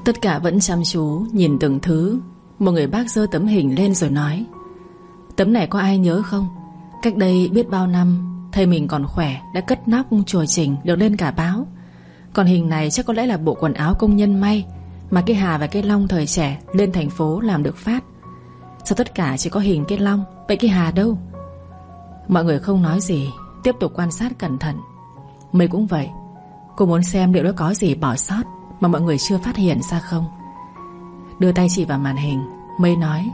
Tất cả vẫn chăm chú nhìn từng thứ. Một người bác giơ tấm hình lên rồi nói: "Tấm này có ai nhớ không? Cách đây biết bao năm, thầy mình còn khỏe đã cất nóc chùa Trình được lên cả báo. Còn hình này chắc có lẽ là bộ quần áo công nhân may mà cái Hà và cái Long thời trẻ lên thành phố làm được phát. Sao tất cả chỉ có hình cái Long, vậy cái Hà đâu?" Mọi người không nói gì, tiếp tục quan sát cẩn thận. Mây cũng vậy. Cô muốn xem liệu nó có gì bỏ sót mà mọi người chưa phát hiện ra không. Đưa tay chỉ vào màn hình, Mây nói: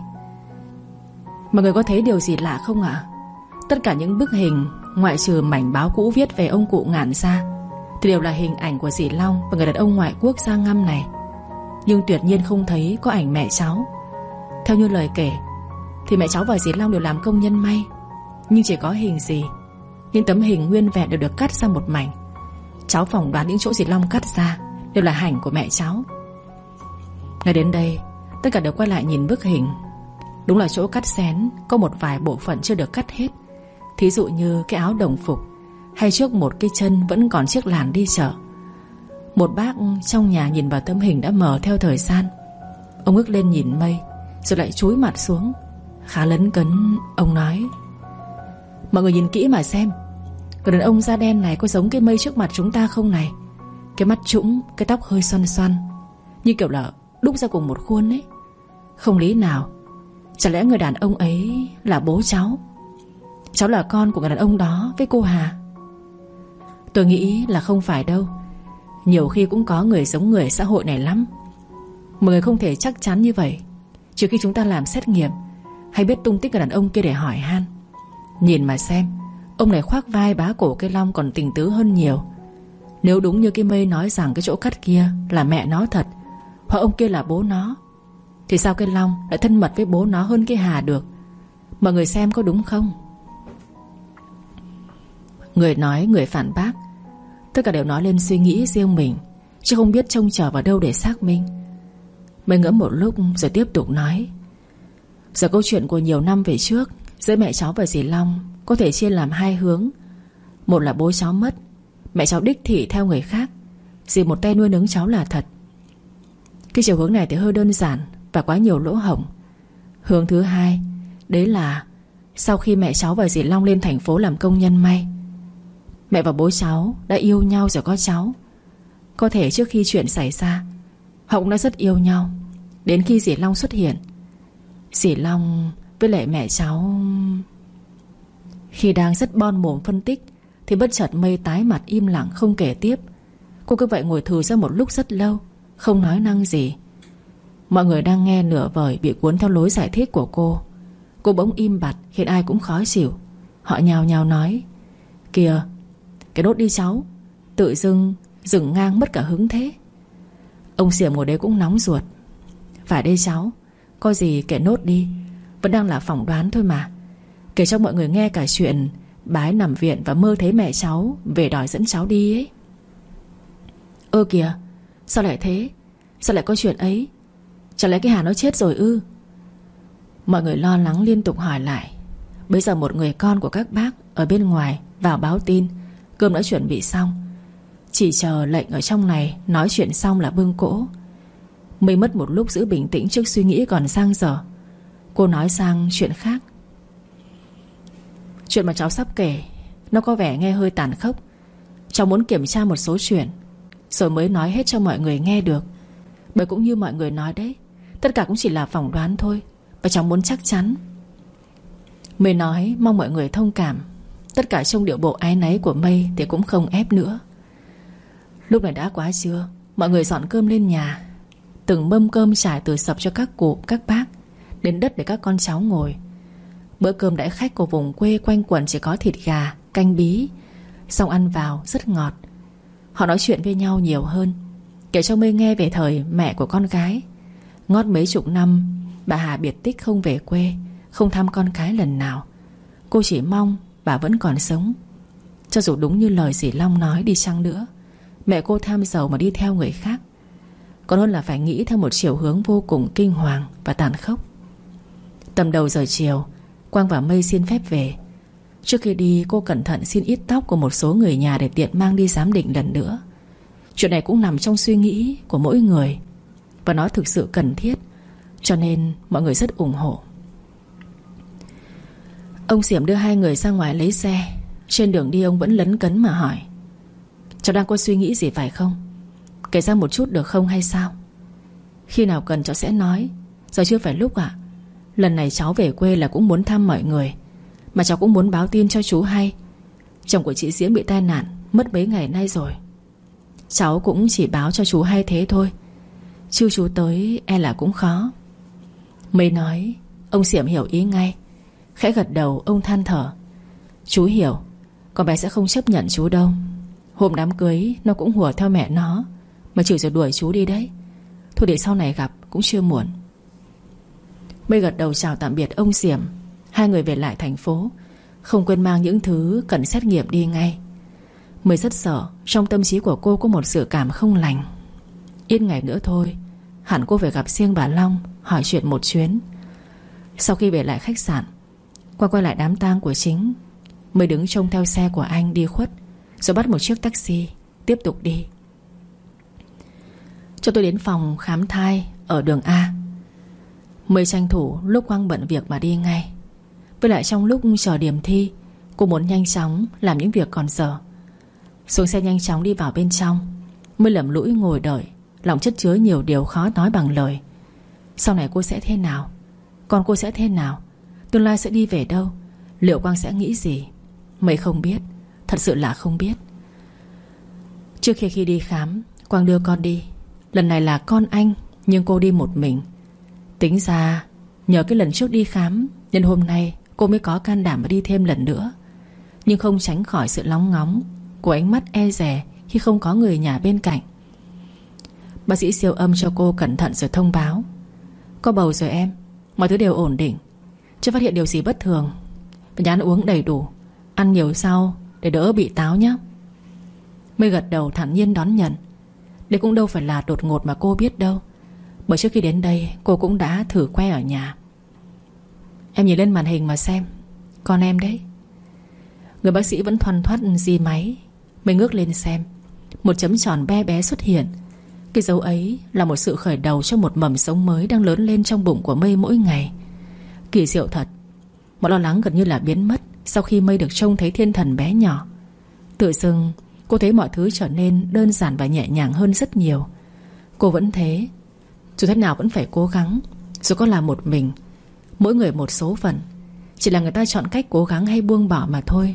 "Mọi người có thấy điều gì lạ không ạ? Tất cả những bức hình, ngoại trừ mảnh báo cũ viết về ông cụ Ngạn ra, thì đều là hình ảnh của dì Long và người đàn ông ngoại quốc da ngăm này. Nhưng tuyệt nhiên không thấy có ảnh mẹ cháu. Theo như lời kể thì mẹ cháu và dì Long đều làm công nhân may, nhưng chỉ có hình dì. Những tấm hình nguyên vẹn đều được cắt ra một mảnh. Cháu phỏng đoán những chỗ dì Long cắt ra đều là ảnh của mẹ cháu." Ngay đến đây, tất cả đều quay lại nhìn bức hình. Đúng là chỗ cắt xén có một vài bộ phận chưa được cắt hết. Thí dụ như cái áo đồng phục, hay trước một cái chân vẫn còn chiếc làn đi chợ. Một bác trong nhà nhìn vào tấm hình đã mờ theo thời gian. Ông ngước lên nhìn Mây rồi lại chúi mặt xuống. Khá lấn cấn, ông nói: "Mọi người nhìn kỹ mà xem, người đàn ông da đen này có giống cái Mây trước mặt chúng ta không này? Cái mắt trũng, cái tóc hơi xoăn xoăn, như kiểu là đúc ra cùng một khuôn ấy. Không lý nào. Chả lẽ người đàn ông ấy là bố cháu? Cháu là con của người đàn ông đó với cô Hà?" Tôi nghĩ là không phải đâu. Nhiều khi cũng có người giống người xã hội này lắm. Mọi người không thể chắc chắn như vậy, trừ khi chúng ta làm xét nghiệm hay biết tung tích người đàn ông kia để hỏi han. Nhìn mà xem, ông này khoác vai bá cổ cái Long còn tình tứ hơn nhiều. Nếu đúng như cái Mây nói rằng cái chỗ cắt kia là mẹ nó thật, hoặc ông kia là bố nó, thì sao cái Long lại thân mật với bố nó hơn cái Hà được? Mọi người xem có đúng không? Người nói người phản bác. Tất cả đều nói lên suy nghĩ riêng mình, chứ không biết trông chờ vào đâu để xác minh. Mây ngẫm một lúc rồi tiếp tục nói: "Giờ câu chuyện của nhiều năm về trước giữa mẹ cháu và dì Long có thể chia làm hai hướng. Một là bố cháu mất, mẹ cháu đích thị theo người khác, dì một tay nuôi nấng cháu là thật. Cái chiều hướng này thì hơi đơn giản và quá nhiều lỗ hổng. Hướng thứ hai, đấy là sau khi mẹ cháu và dì Long lên thành phố làm công nhân may, mẹ và bố cháu đã yêu nhau rồi có cháu. Có thể trước khi chuyện xảy ra họ cũng đã rất yêu nhau. Đến khi dì Long xuất hiện, dì Long với lại mẹ cháu..." Khi đang rất bon mồm phân tích thì bất chợt Mây tái mặt im lặng không kể tiếp. Cô cứ vậy ngồi thừ ra một lúc rất lâu, không nói năng gì. Mọi người đang nghe nửa vời bị cuốn theo lối giải thích của cô. Cô bỗng im bặt khiến ai cũng khó chịu. Họ nhao nhao nói: "Kìa, cái đốt đi cháu, tự dưng dừng ngang mất cả hứng thế." Ông Xiểm ngồi đấy cũng nóng ruột: "Phải đây cháu, có gì kể nốt đi, vẫn đang là phỏng đoán thôi mà. Kể cho mọi người nghe cả chuyện bà ấy nằm viện và mơ thấy mẹ cháu về đòi dẫn cháu đi ấy." "Ơ kìa, sao lại thế? Sao lại có chuyện ấy? Chẳng lẽ cái Hà nó chết rồi ư?" Mọi người lo lắng liên tục hỏi lại. Bây giờ một người con của các bác ở bên ngoài vào báo tin cơm đã chuẩn bị xong, chỉ chờ lệnh ở trong này nói chuyện xong là bưng cỗ. Mây mất một lúc giữ bình tĩnh trước suy nghĩ còn dang dở. Cô nói sang chuyện khác: "Chuyện mà cháu sắp kể nó có vẻ nghe hơi tàn khốc. Cháu muốn kiểm tra một số chuyện rồi mới nói hết cho mọi người nghe được. Bởi cũng như mọi người nói đấy, tất cả cũng chỉ là phỏng đoán thôi, và cháu muốn chắc chắn." Mây nói mong mọi người thông cảm. Tất cả trong điệu bộ áy náy của Mây thì cũng không ép nữa. Lúc này đã quá trưa, mọi người dọn cơm lên nhà. Từng mâm cơm trải từ sập cho các cụ, các bác, đến đất để các con cháu ngồi. Bữa cơm đãi khách của vùng quê quanh quẩn chỉ có thịt gà, canh bí, xong ăn vào rất ngọt. Họ nói chuyện với nhau nhiều hơn, kể cho Mây nghe về thời mẹ của con gái. Ngót mấy chục năm bà Hà biệt tích không về quê, không thăm con cái lần nào. Cô chỉ mong bà vẫn còn sống. Cho dù đúng như lời dì Long nói đi chăng nữa, mẹ cô tham giàu mà đi theo người khác, còn hơn là phải nghĩ theo một chiều hướng vô cùng kinh hoàng và tàn khốc. Tầm đầu giờ chiều, Quang và Mây xin phép về. Trước khi đi, cô cẩn thận xin ít tóc của một số người nhà để tiện mang đi giám định lần nữa. Chuyện này cũng nằm trong suy nghĩ của mỗi người, và nó thực sự cần thiết, cho nên mọi người rất ủng hộ. Ông Xiểm đưa hai người ra ngoài lấy xe. Trên đường đi ông vẫn lấn cấn mà hỏi: cháu đang có suy nghĩ gì phải không? Kể ra một chút được không hay sao? Khi nào cần cháu sẽ nói, giờ chưa phải lúc ạ. Lần này cháu về quê là cũng muốn thăm mọi người, mà cháu cũng muốn báo tin cho chú hay. Chồng của chị Diễm bị tai nạn, mất mấy ngày nay rồi. Cháu cũng chỉ báo cho chú hay thế thôi, chứ chú tới e là cũng khó. Mới nói, ông Xiểm hiểu ý ngay. Khẽ gật đầu ông than thở: chú hiểu, con bé sẽ không chấp nhận chú đâu. Hôm đám cưới nó cũng hùa theo mẹ nó, mà chửi rồi đuổi chú đi đấy. Thôi để sau này gặp cũng chưa muộn. Mây gật đầu chào tạm biệt ông Xiểm. Hai người về lại thành phố, không quên mang những thứ cần xét nghiệm đi ngay. Mây rất sợ trong tâm trí của cô có một sự cảm không lành. Ít ngày nữa thôi, hẳn cô phải gặp riêng bà Long, hỏi chuyện một chuyến. Sau khi về lại khách sạn, quay lại đám tang của Chính, Mây đứng trông theo xe của anh đi khuất, rồi bắt một chiếc taxi tiếp tục đi. Cho tôi đến phòng khám thai ở đường A. Mây tranh thủ lúc Quang bận việc mà đi ngay. Với lại trong lúc chờ điểm thi, cô muốn nhanh chóng làm những việc còn dở. Xuống xe nhanh chóng đi vào bên trong. Mây lẩm lũi ngồi đợi, lòng chất chứa nhiều điều khó nói bằng lời. Sau này cô sẽ thế nào? Con cô sẽ thế nào? Tương lai sẽ đi về đâu? Liệu Quang sẽ nghĩ gì? Mây không biết, thật sự là không biết. Trước khi đi khám, Quang đưa con đi. Lần này là con anh, nhưng cô đi một mình. Tính ra nhờ cái lần trước đi khám nên hôm nay cô mới có can đảm mà đi thêm lần nữa. Nhưng không tránh khỏi sự lóng ngóng của ánh mắt e dè khi không có người nhà bên cạnh. Bác sĩ siêu âm cho cô cẩn thận rồi thông báo: có bầu rồi em, mọi thứ đều ổn định, chưa phát hiện điều gì bất thường. Phải nhớ ăn uống đầy đủ, ăn nhiều rau để đỡ bị táo nhé. Mây gật đầu thản nhiên đón nhận. Đây cũng đâu phải là đột ngột mà cô biết đâu, bởi trước khi đến đây cô cũng đã thử que ở nhà. Em nhìn lên màn hình mà xem, con em đấy. Người bác sĩ vẫn thoăn thoắt di máy. Mây ngước lên xem, một chấm tròn bé bé xuất hiện. Cái dấu ấy là một sự khởi đầu cho một mầm sống mới đang lớn lên trong bụng của Mây mỗi ngày. Kỳ diệu thật. Mọi lo lắng gần như là biến mất sau khi Mây được trông thấy thiên thần bé nhỏ. Tự dưng cô thấy mọi thứ trở nên đơn giản và nhẹ nhàng hơn rất nhiều. Cô vẫn thế, dù thế nào vẫn phải cố gắng. Dù có là một mình, mỗi người một số phận, chỉ là người ta chọn cách cố gắng hay buông bỏ mà thôi.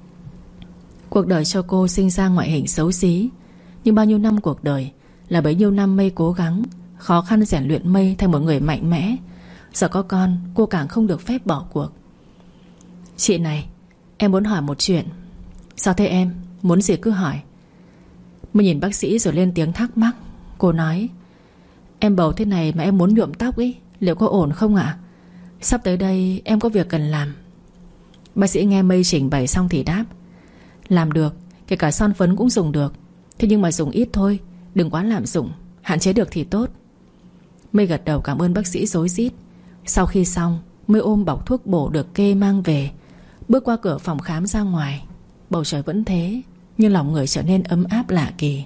Cuộc đời cho cô sinh ra ngoại hình xấu xí, nhưng bao nhiêu năm cuộc đời là bấy nhiêu năm Mây cố gắng, khó khăn rèn luyện Mây thành một người mạnh mẽ. Giờ có con, cô càng không được phép bỏ cuộc. Chị này, em muốn hỏi một chuyện. Sao thế em? Muốn gì cứ hỏi. Mây nhìn bác sĩ rồi lên tiếng thắc mắc. Cô nói: em bầu thế này mà em muốn nhuộm tóc ý, liệu có ổn không ạ? Sắp tới đây em có việc cần làm. Bác sĩ nghe Mây trình bày xong thì đáp: làm được, kể cả son phấn cũng dùng được. Thế nhưng mà dùng ít thôi, đừng quá lạm dụng, hạn chế được thì tốt. Mây gật đầu cảm ơn bác sĩ rối rít. Sau khi xong, Mây ôm bọc thuốc bổ được kê mang về, bước qua cửa phòng khám ra ngoài. Bầu trời vẫn thế, nhưng lòng người trở nên ấm áp lạ kỳ.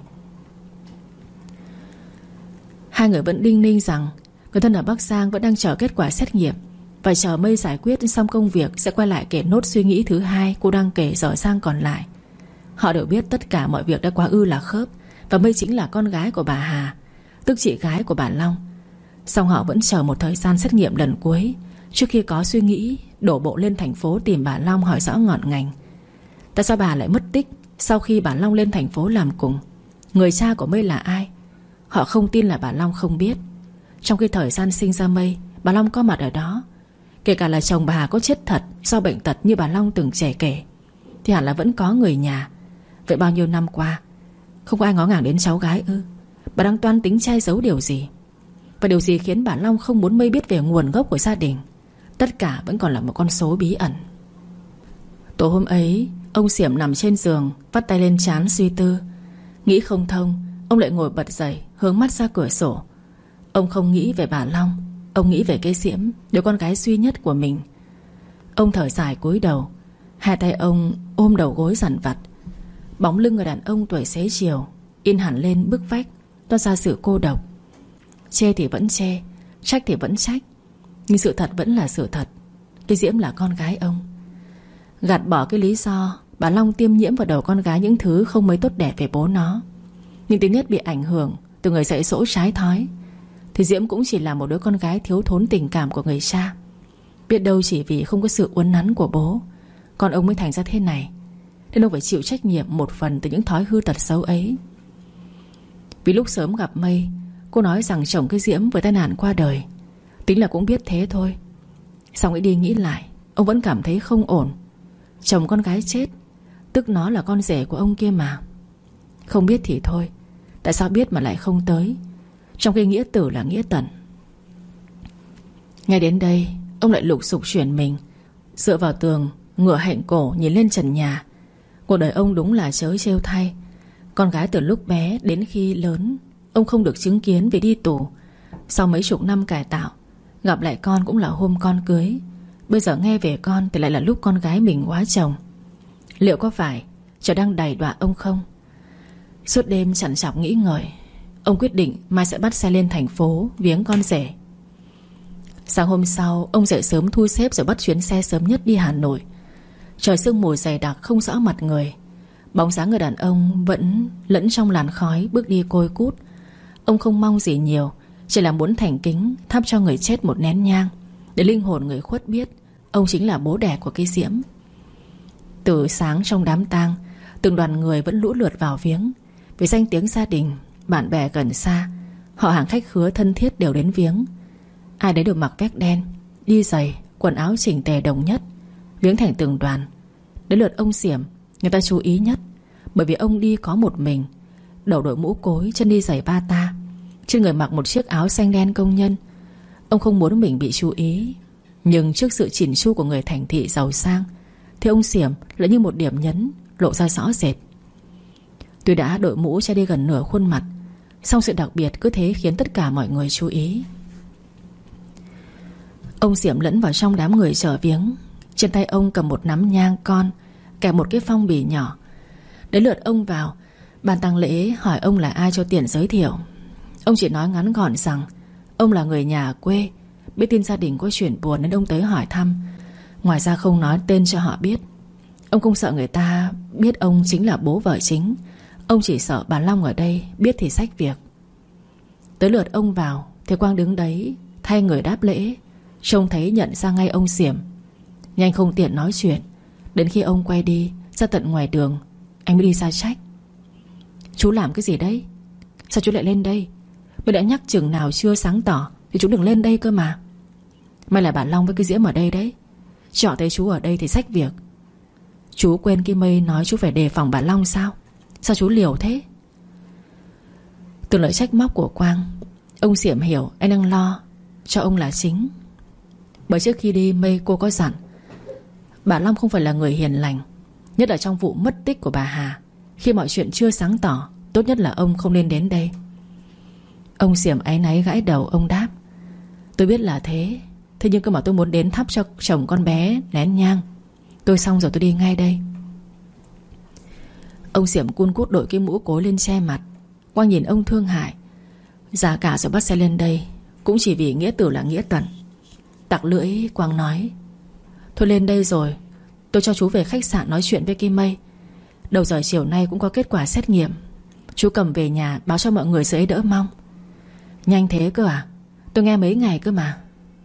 Hai người vẫn đinh ninh rằng người thân ở Bắc Giang vẫn đang chờ kết quả xét nghiệm, và chờ Mây giải quyết xong công việc sẽ quay lại kể nốt suy nghĩ thứ hai cô đang kể dở sang còn lại. Họ đều biết tất cả mọi việc đã quá ư là khớp, và Mây chính là con gái của bà Hà, tức chị gái của bà Long. Song họ vẫn chờ một thời gian xét nghiệm lần cuối trước khi có suy nghĩ đổ bộ lên thành phố tìm bà Long hỏi rõ ngọn ngành. Tại sao bà lại mất tích sau khi bà Long lên thành phố làm cùng? Người cha của Mây là ai? Họ không tin là bà Long không biết. Trong khi thời gian sinh ra Mây, bà Long có mặt ở đó. Kể cả là chồng bà có chết thật do bệnh tật như bà Long từng trẻ kể, thì hẳn là vẫn có người nhà. Vậy bao nhiêu năm qua không có ai ngó ngàng đến cháu gái ư? Bà đang toan tính che giấu điều gì? Và điều gì khiến bà Long không muốn Mây biết về nguồn gốc của gia đình? Tất cả vẫn còn là một con số bí ẩn. Tối hôm ấy, ông Xiểm nằm trên giường, vắt tay lên trán suy tư. Nghĩ không thông, ông lại ngồi bật dậy, hướng mắt ra cửa sổ. Ông không nghĩ về bà Long, ông nghĩ về cái Diễm, đứa con gái duy nhất của mình. Ông thở dài cúi đầu, hai tay ông ôm đầu gối dằn vặt. Bóng lưng người đàn ông tuổi xế chiều in hẳn lên bức vách, toát ra sự cô độc. chê thì vẫn chê, trách thì vẫn trách, nhưng sự thật vẫn là sự thật. Cái Diễm là con gái ông. Gạt bỏ cái lý do bà Long tiêm nhiễm vào đầu con gái những thứ không mấy tốt đẹp về bố nó, nhưng tính nết bị ảnh hưởng từ người dạy dỗ trái thói, thì Diễm cũng chỉ là một đứa con gái thiếu thốn tình cảm của người cha. Biết đâu chỉ vì không có sự uốn nắn của bố, con ông mới thành ra thế này, nên ông phải chịu trách nhiệm một phần từ những thói hư tật xấu ấy. Vì lúc sớm gặp Mây, cô nói rằng chồng cái Diễm vừa tai nạn qua đời. Tính là cũng biết thế thôi. Xong nghĩ đi nghĩ lại, ông vẫn cảm thấy không ổn. Chồng con gái chết, tức nó là con rể của ông kia mà. Không biết thì thôi, tại sao biết mà lại không tới, trong khi nghĩa tử là nghĩa tận. Ngay đến đây, ông lại lục sục chuyển mình, dựa vào tường, ngửa hạnh cổ nhìn lên trần nhà. Cuộc đời ông đúng là trớ trêu thay. Con gái từ lúc bé đến khi lớn, ông không được chứng kiến vì đi tù. Sau mấy chục năm cải tạo, gặp lại con cũng là hôm con cưới. Bây giờ nghe về con thì lại là lúc con gái mình hóa chồng. Liệu có phải trời đang đày đọa ông không? Suốt đêm trằn trọc nghĩ ngợi, ông quyết định mai sẽ bắt xe lên thành phố viếng con rể. Sáng hôm sau, ông dậy sớm thu xếp rồi bắt chuyến xe sớm nhất đi Hà Nội. Trời sương mù dày đặc không rõ mặt người. Bóng dáng người đàn ông vẫn lẫn trong làn khói bước đi côi cút. Ông không mong gì nhiều, chỉ là muốn thành kính thắp cho người chết một nén nhang, để linh hồn người khuất biết ông chính là bố đẻ của cái Diễm. Từ sáng trong đám tang, từng đoàn người vẫn lũ lượt vào viếng. Vì danh tiếng gia đình, bạn bè gần xa, họ hàng khách khứa thân thiết đều đến viếng. Ai đấy đều mặc vest đen, đi giày, quần áo chỉnh tề đồng nhất, viếng thành từng đoàn. Đến lượt ông Diễm, người ta chú ý nhất, bởi vì ông đi có một mình, đầu đội mũ cối, chân đi giày bata, trên người mặc một chiếc áo xanh đen công nhân. Ông không muốn mình bị chú ý, nhưng trước sự chỉn chu của người thành thị giàu sang thì ông Diễm lại như một điểm nhấn lộ ra rõ rệt. Tuy đã đội mũ che đi gần nửa khuôn mặt, song sự đặc biệt cứ thế khiến tất cả mọi người chú ý. Ông Diễm lẫn vào trong đám người chở viếng. Trên tay ông cầm một nắm nhang con, kèm một cái phong bì nhỏ. Đến lượt ông vào, ban tang lễ hỏi ông là ai cho tiện giới thiệu. Ông chỉ nói ngắn gọn rằng ông là người nhà quê, biết tin gia đình có chuyện buồn nên ông tới hỏi thăm. Ngoài ra không nói tên cho họ biết. Ông không sợ người ta biết ông chính là bố vợ chính. Ông chỉ sợ bà Long ở đây biết thì xách việc. Tới lượt ông vào thì Quang đứng đấy thay người đáp lễ. Trông thấy nhận ra ngay ông Diễm. Nhưng anh không tiện nói chuyện. Đến khi ông quay đi ra tận ngoài đường, anh mới đi ra trách: chú làm cái gì đấy? Sao chú lại lên đây? Mới đã nhắc chừng nào chưa sáng tỏ thì chú đừng lên đây cơ mà. May là bà Long với cái Diễm ở đây đấy, chọ thấy chú ở đây thì xách việc. Chú quên cái Mây nói chú phải đề phòng bà Long sao? Sao chú liều thế? Từ lời trách móc của Quang, ông Diễm hiểu anh đang lo cho ông là chính. Bởi trước khi đi Mây cô có dặn bà Long không phải là người hiền lành, nhất là trong vụ mất tích của bà Hà. Khi mọi chuyện chưa sáng tỏ, tốt nhất là ông không nên đến đây. Ông Diễm áy náy gãi đầu. Ông đáp: tôi biết là thế, thế nhưng cơ mà tôi muốn đến thắp cho chồng con bé nén nhang. Tôi xong rồi tôi đi ngay đây. Ông Diễm cun cút đội cái mũ cối lên che mặt. Quang nhìn ông thương hại. Giá cả rồi bắt xe lên đây cũng chỉ vì nghĩa tử là nghĩa tận. Tặc lưỡi Quang nói: thôi lên đây rồi tôi cho chú về khách sạn nói chuyện với Kim Mây. Đầu giờ chiều nay cũng có kết quả xét nghiệm, chú cầm về nhà báo cho mọi người dễ đỡ mong. Nhanh thế cơ à? Tôi nghe mấy ngày cơ mà.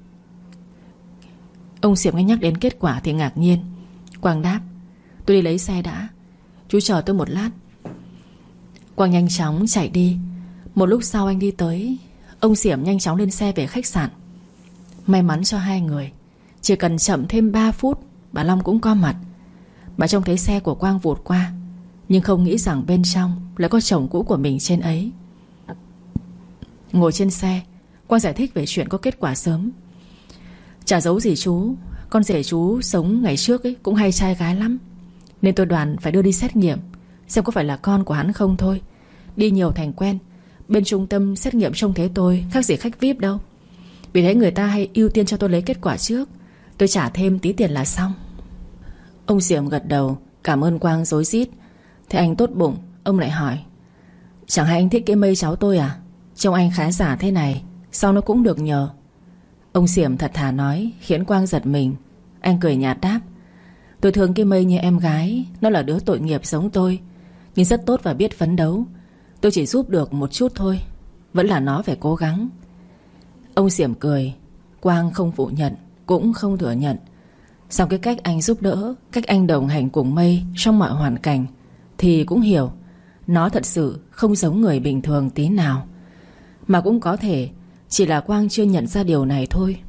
Ông Diệm nghe nhắc đến kết quả thì ngạc nhiên. Quang đáp: tôi đi lấy xe đã, chú chờ tôi một lát. Quang nhanh chóng chạy đi. Một lúc sau anh đi tới. Ông Diệm nhanh chóng lên xe về khách sạn. May mắn cho hai người, chỉ cần chậm thêm 3 phút bà Long cũng có mặt. Bà trông thấy xe của Quang vụt qua, nhưng không nghĩ rằng bên trong lại có chồng cũ của mình trên ấy. Ngồi trên xe, Quang giải thích về chuyện có kết quả sớm. Chả giấu gì chú, con rể chú sống ngày trước ấy cũng hay trai gái lắm, nên tôi đoàn phải đưa đi xét nghiệm xem có phải là con của hắn không thôi. Đi nhiều thành quen. Bên trung tâm xét nghiệm trông thấy tôi khác gì khách VIP đâu. Vì thế người ta hay ưu tiên cho tôi lấy kết quả trước. Tôi trả thêm tí tiền là xong. Ông Diệm gật đầu cảm ơn Quang rối rít. Thế anh tốt bụng, ông lại hỏi: chẳng hay anh thích cái Mây cháu tôi à? Trông anh khá giả thế này, Sau nó cũng được nhờ. Ông Xiểm thật thà nói, khiến Quang giật mình. Anh cười nhạt đáp: tôi thương cái Mây như em gái. Nó là đứa tội nghiệp giống tôi, nhưng rất tốt và biết phấn đấu. Tôi chỉ giúp được một chút thôi. Vẫn là nó phải cố gắng. Ông Xiểm cười. Quang không phủ nhận, cũng không thừa nhận. Sau cái cách anh giúp đỡ, cách anh đồng hành cùng Mây trong mọi hoàn cảnh, thì cũng hiểu nó thật sự không giống người bình thường tí nào. Mà cũng có thể chỉ là Quang chưa nhận ra điều này thôi.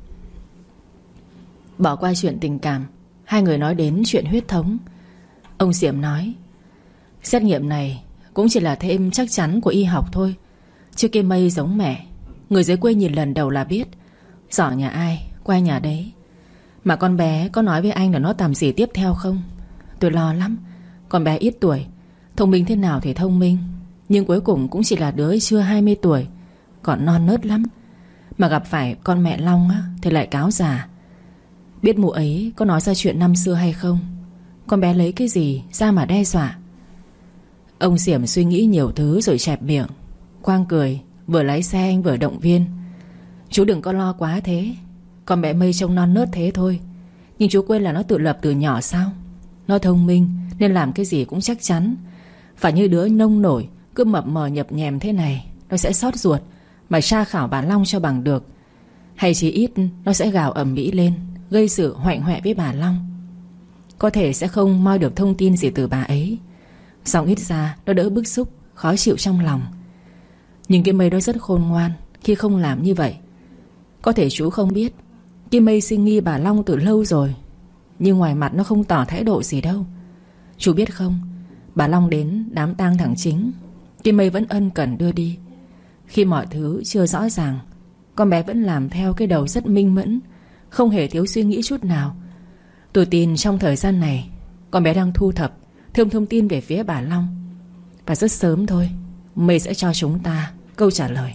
Bỏ qua chuyện tình cảm, hai người nói đến chuyện huyết thống. Ông Xiểm nói: xét nghiệm này cũng chỉ là thêm chắc chắn của y học thôi. Chứ cái Mây giống mẹ, người dưới quê nhìn lần đầu là biết. Giỏ nhà ai quay nhà đấy. Mà con bé có nói với anh là nó tầm gì tiếp theo không? Tôi lo lắm. Con bé ít tuổi, thông minh thế nào thì thông minh, nhưng cuối cùng cũng chỉ là đứa chưa 20 tuổi, còn non nớt lắm. Mà gặp phải con mẹ Long á, thì lại cáo già. Biết mụ ấy có nói ra chuyện năm xưa hay không? Con bé lấy cái gì ra mà đe dọa? Ông Xiểm suy nghĩ nhiều thứ rồi chẹp miệng. Quang cười, vừa lái xe anh vừa động viên: chú đừng có lo quá thế. Con bé Mây trông non nớt thế thôi, nhưng chú quên là nó tự lập từ nhỏ sao? Nó thông minh nên làm cái gì cũng chắc chắn. Phải như đứa nông nổi cứ mập mờ nhập nhèm thế này, nó sẽ xót ruột mà tra khảo bà Long cho bằng được. Hay chỉ ít nó sẽ gào ầm ĩ lên, gây sự hoạnh hoẹ với bà Long. Có thể sẽ không moi được thông tin gì từ bà ấy, song ít ra nó đỡ bức xúc, khó chịu trong lòng. Nhưng cái Mây đó rất khôn ngoan khi không làm như vậy. Có thể chú không biết, cái Mây sinh nghi bà Long từ lâu rồi, nhưng ngoài mặt nó không tỏ thái độ gì đâu. Chú biết không, bà Long đến đám tang thằng Chính, cái Mây vẫn ân cần đưa đi. Khi mọi thứ chưa rõ ràng, con bé vẫn làm theo cái đầu rất minh mẫn, không hề thiếu suy nghĩ chút nào. Tôi tin trong thời gian này con bé đang thu thập thêm thông tin về phía bà Long. Và rất sớm thôi, Mây sẽ cho chúng ta câu trả lời.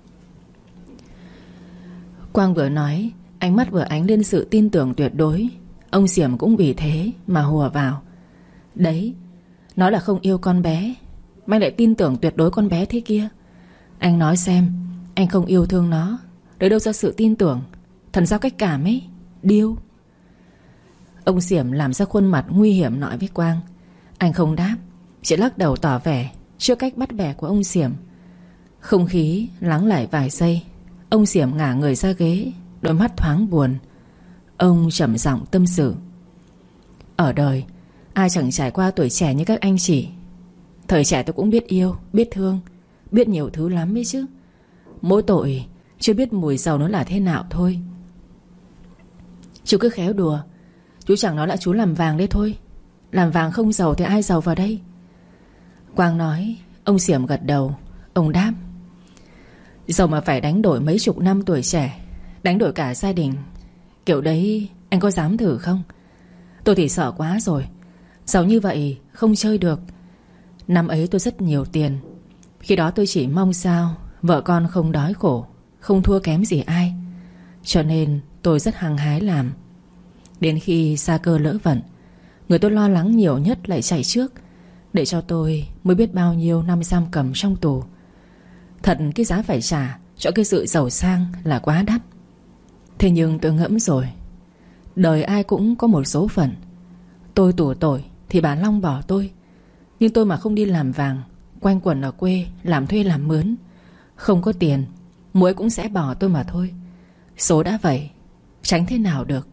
Quang vừa nói, ánh mắt vừa ánh lên sự tin tưởng tuyệt đối. Ông Xiểm cũng vì thế mà hùa vào: đấy, nó là không yêu con bé, mà anh lại tin tưởng tuyệt đối con bé thế kia. Anh nói xem, anh không yêu thương nó, đấy đâu ra sự tin tưởng. Thần giao cách cảm ấy, điêu. Ông Xiểm làm ra khuôn mặt nguy hiểm nói với Quang. Anh không đáp, chỉ lắc đầu tỏ vẻ trước cách bắt bẻ của ông Xiểm. Không khí lắng lại vài giây. Ông Xiểm ngả người ra ghế, đôi mắt thoáng buồn. Ông trầm giọng tâm sự: ở đời ai chẳng trải qua tuổi trẻ như các anh chị. Thời trẻ tôi cũng biết yêu, biết thương, biết nhiều thứ lắm ấy chứ. Mỗi tội chưa biết mùi giàu nó là thế nào thôi. Chú cứ khéo đùa, chú chẳng nói là chú làm vàng đấy thôi. Làm vàng không giàu thì ai giàu vào đây? Quang nói. Ông Xiểm gật đầu. Ông đáp: giàu mà phải đánh đổi mấy chục năm tuổi trẻ, đánh đổi cả gia đình, kiểu đấy anh có dám thử không? Tôi thì sợ quá rồi. Giàu như vậy không chơi được. Năm ấy tôi rất nhiều tiền. Khi đó tôi chỉ mong sao vợ con không đói khổ, không thua kém gì ai. Cho nên tôi rất hăng hái làm. Đến khi sa cơ lỡ vận, người tôi lo lắng nhiều nhất lại chạy trước, để cho tôi mới biết bao nhiêu năm giam cầm trong tù. Thật cái giá phải trả cho cái sự giàu sang là quá đắt. Thế nhưng tôi ngẫm rồi, đời ai cũng có một số phận. Tôi tù tội thì bà Long bỏ tôi, nhưng tôi mà không đi làm vàng, quanh quẩn ở quê làm thuê làm mướn, không có tiền, muội cũng sẽ bỏ tôi mà thôi. Số đã vậy, tránh thế nào được.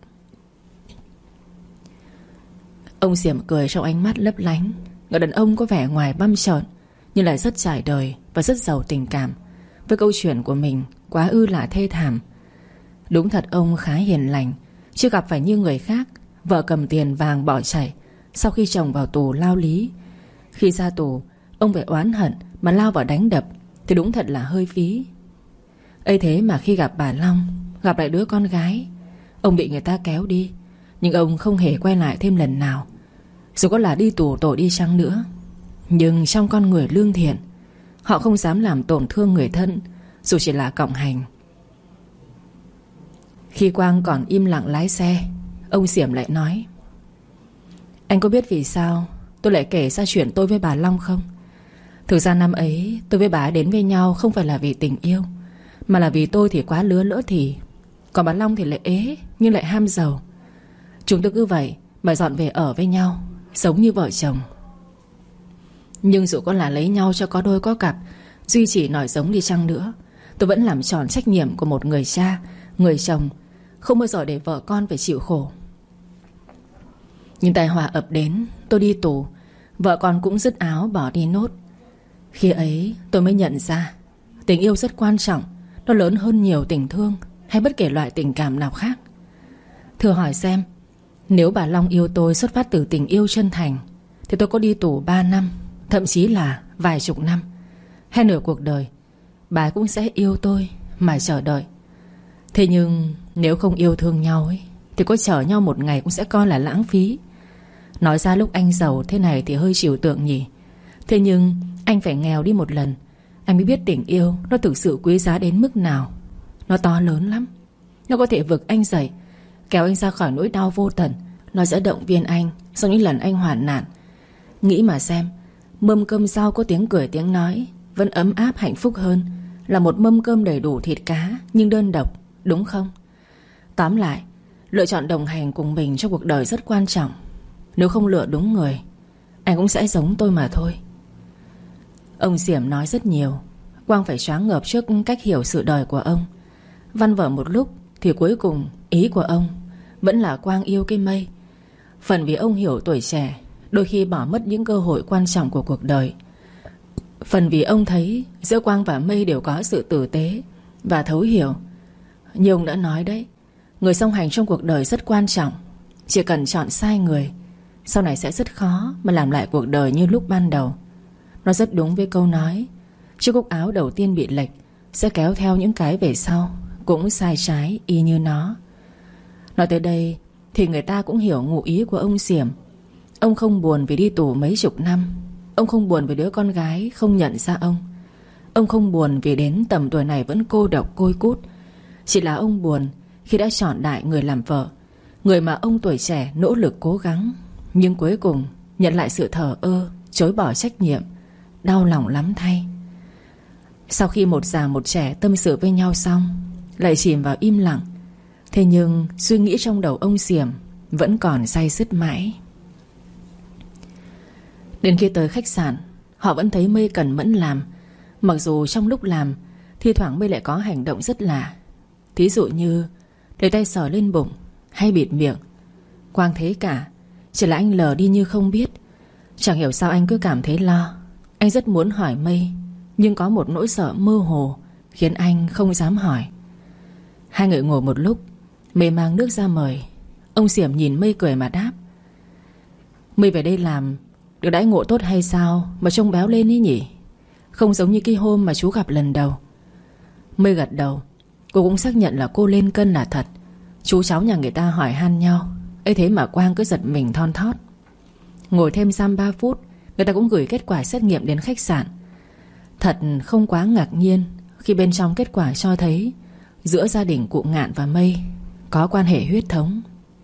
Ông Xiểm cười trong ánh mắt lấp lánh. Người đàn ông có vẻ ngoài băm trợn, nhưng lại rất trải đời và rất giàu tình cảm. Với câu chuyện của mình quá ư là thê thảm. Đúng thật ông khá hiền lành, chưa gặp phải như người khác vợ cầm tiền vàng bỏ chạy sau khi chồng vào tù lao lý. Khi ra tù, ông phải oán hận mà lao vào đánh đập thì đúng thật là hơi phí. Ấy thế mà khi gặp bà Long, gặp lại đứa con gái, ông bị người ta kéo đi, nhưng ông không hề quay lại thêm lần nào. Dù có là đi tù tội đi chăng nữa, nhưng trong con người lương thiện, họ không dám làm tổn thương người thân, dù chỉ là cộng hành. Khi Quang còn im lặng lái xe, ông Xiểm lại nói: anh có biết vì sao tôi lại kể ra chuyện tôi với bà Long không? Thực ra năm ấy tôi với bà đến với nhau không phải là vì tình yêu, Mà là vì tôi thì quá lứa lỡ thì, còn bà Long thì lại ế nhưng lại ham giàu. Chúng tôi cứ vậy mà dọn về ở với nhau, sống như vợ chồng. Nhưng dù có là lấy nhau cho có đôi có cặp, duy trì nòi giống đi chăng nữa, tôi vẫn làm tròn trách nhiệm của một người cha, người chồng, không bao giờ để vợ con phải chịu khổ. Nhưng tai họa ập đến, tôi đi tù, vợ con cũng dứt áo bỏ đi nốt. Khi ấy tôi mới nhận ra tình yêu rất quan trọng, nó lớn hơn nhiều tình thương hay bất kể loại tình cảm nào khác. Thử hỏi xem, nếu bà Long yêu tôi xuất phát từ tình yêu chân thành thì tôi có đi tù 3 năm, thậm chí là vài chục năm, hay nửa cuộc đời, bà cũng sẽ yêu tôi mà chờ đợi. Thế nhưng nếu không yêu thương nhau ấy, thì có chờ nhau một ngày cũng sẽ coi là lãng phí. Nói ra lúc anh giàu thế này thì hơi trừu tượng nhỉ. Thế nhưng anh phải nghèo đi một lần, anh mới biết tình yêu nó thực sự quý giá đến mức nào. Nó to lớn lắm. Nó có thể vực anh dậy, kéo anh ra khỏi nỗi đau vô tận. Nó sẽ động viên anh sau những lần anh hoạn nạn. Nghĩ mà xem, mâm cơm rau có tiếng cười tiếng nói vẫn ấm áp hạnh phúc hơn là một mâm cơm đầy đủ thịt cá nhưng đơn độc, đúng không? Tóm lại, lựa chọn đồng hành cùng mình trong cuộc đời rất quan trọng. Nếu không lựa đúng người, anh cũng sẽ giống tôi mà thôi. Ông Xiểm nói rất nhiều. Quang phải choáng ngợp trước cách hiểu sự đời của ông. Văn vở một lúc thì cuối cùng ý của ông vẫn là Quang yêu cái Mây. Phần vì ông hiểu tuổi trẻ đôi khi bỏ mất những cơ hội quan trọng của cuộc đời. Phần vì ông thấy giữa Quang và Mây đều có sự tử tế và thấu hiểu. Như ông đã nói đấy, người song hành trong cuộc đời rất quan trọng. Chỉ cần chọn sai người, sau này sẽ rất khó mà làm lại cuộc đời như lúc ban đầu. Nó rất đúng với câu nói, chiếc cúc áo đầu tiên bị lệch sẽ kéo theo những cái về sau cũng sai trái y như nó. Nói tới đây thì người ta cũng hiểu ngụ ý của ông Xiểm. Ông không buồn vì đi tù mấy chục năm. Ông không buồn vì đứa con gái không nhận ra ông. Ông không buồn vì đến tầm tuổi này vẫn cô độc côi cút. Chỉ là ông buồn khi đã chọn đại người làm vợ, người mà ông tuổi trẻ nỗ lực cố gắng, nhưng cuối cùng nhận lại sự thờ ơ, chối bỏ trách nhiệm. Đau lòng lắm thay. Sau khi một già một trẻ tâm sự với nhau xong, lại chìm vào im lặng. Thế nhưng suy nghĩ trong đầu ông Xiểm vẫn còn day dứt mãi. Đến khi tới khách sạn, họ vẫn thấy Mây cần mẫn làm. Mặc dù trong lúc làm thi thoảng Mây lại có hành động rất lạ. Thí dụ như lấy tay sờ lên bụng hay bịt miệng. Quang thấy cả, chỉ là anh lờ đi như không biết. Chẳng hiểu sao anh cứ cảm thấy lo. Anh rất muốn hỏi Mây, nhưng có một nỗi sợ mơ hồ khiến anh không dám hỏi. Hai người ngồi một lúc, Mây mang nước ra mời. Ông Xiểm nhìn Mây cười mà đáp: Mây về đây làm được đãi ngộ tốt hay sao mà trông béo lên ý nhỉ? Không giống như cái hôm mà chú gặp lần đầu. Mây gật đầu. Cô cũng xác nhận là cô lên cân là thật. Chú cháu nhà người ta hỏi han nhau, ấy thế mà Quang cứ giật mình thon thót. Ngồi thêm dăm 3 phút, người ta cũng gửi kết quả xét nghiệm đến khách sạn. Thật không quá ngạc nhiên khi bên trong kết quả cho thấy giữa gia đình cụ Ngạn và Mây có quan hệ huyết thống.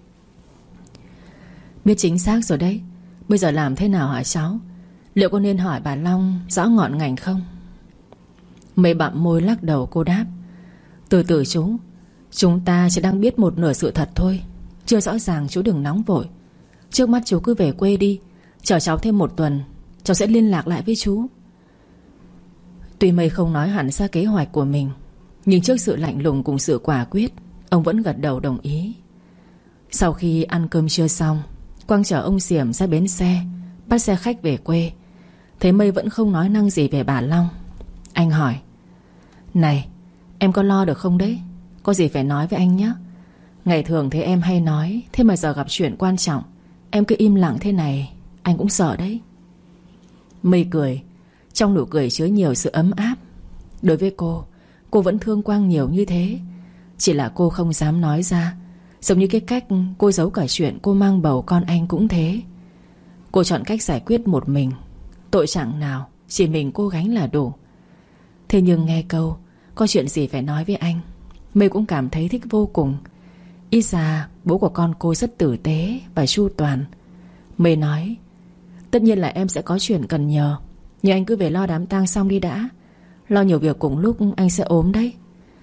Biết chính xác rồi đấy. Bây giờ làm thế nào hả cháu? Liệu có nên hỏi bà Long rõ ngọn ngành không? Mây bặm môi lắc đầu. Cô đáp: Từ từ chú, chúng ta chỉ đang biết một nửa sự thật thôi. Chưa rõ ràng, chú đừng nóng vội. Trước mắt chú cứ về quê đi, chờ cháu thêm 1 tuần, cháu sẽ liên lạc lại với chú. Tuy Mây không nói hẳn ra kế hoạch của mình, nhưng trước sự lạnh lùng cùng sự quả quyết, ông vẫn gật đầu đồng ý. Sau khi ăn cơm trưa xong, Quang chở ông Xiểm ra bến xe, bắt xe khách về quê. Thấy Mây vẫn không nói năng gì về bà Long, anh hỏi: Này, em có lo được không đấy? Có gì phải nói với anh nhé. Ngày thường thấy em hay nói, thế mà giờ gặp chuyện quan trọng em cứ im lặng thế này, anh cũng sợ đấy. Mây cười. Trong nụ cười chứa nhiều sự ấm áp. Đối với cô vẫn thương Quang nhiều như thế. Chỉ là cô không dám nói ra. Giống như cái cách cô giấu cả chuyện cô mang bầu con anh cũng thế. Cô chọn cách giải quyết một mình. Tội trạng nào chỉ mình cô gánh là đủ. Thế nhưng nghe câu có chuyện gì phải nói với anh, Mây cũng cảm thấy thích vô cùng. Ít ra bố của con cô rất tử tế và chu toàn. Mây nói: Tất nhiên là em sẽ có chuyện cần nhờ, nhưng anh cứ về lo đám tang xong đi đã. Lo nhiều việc cùng lúc anh sẽ ốm đấy.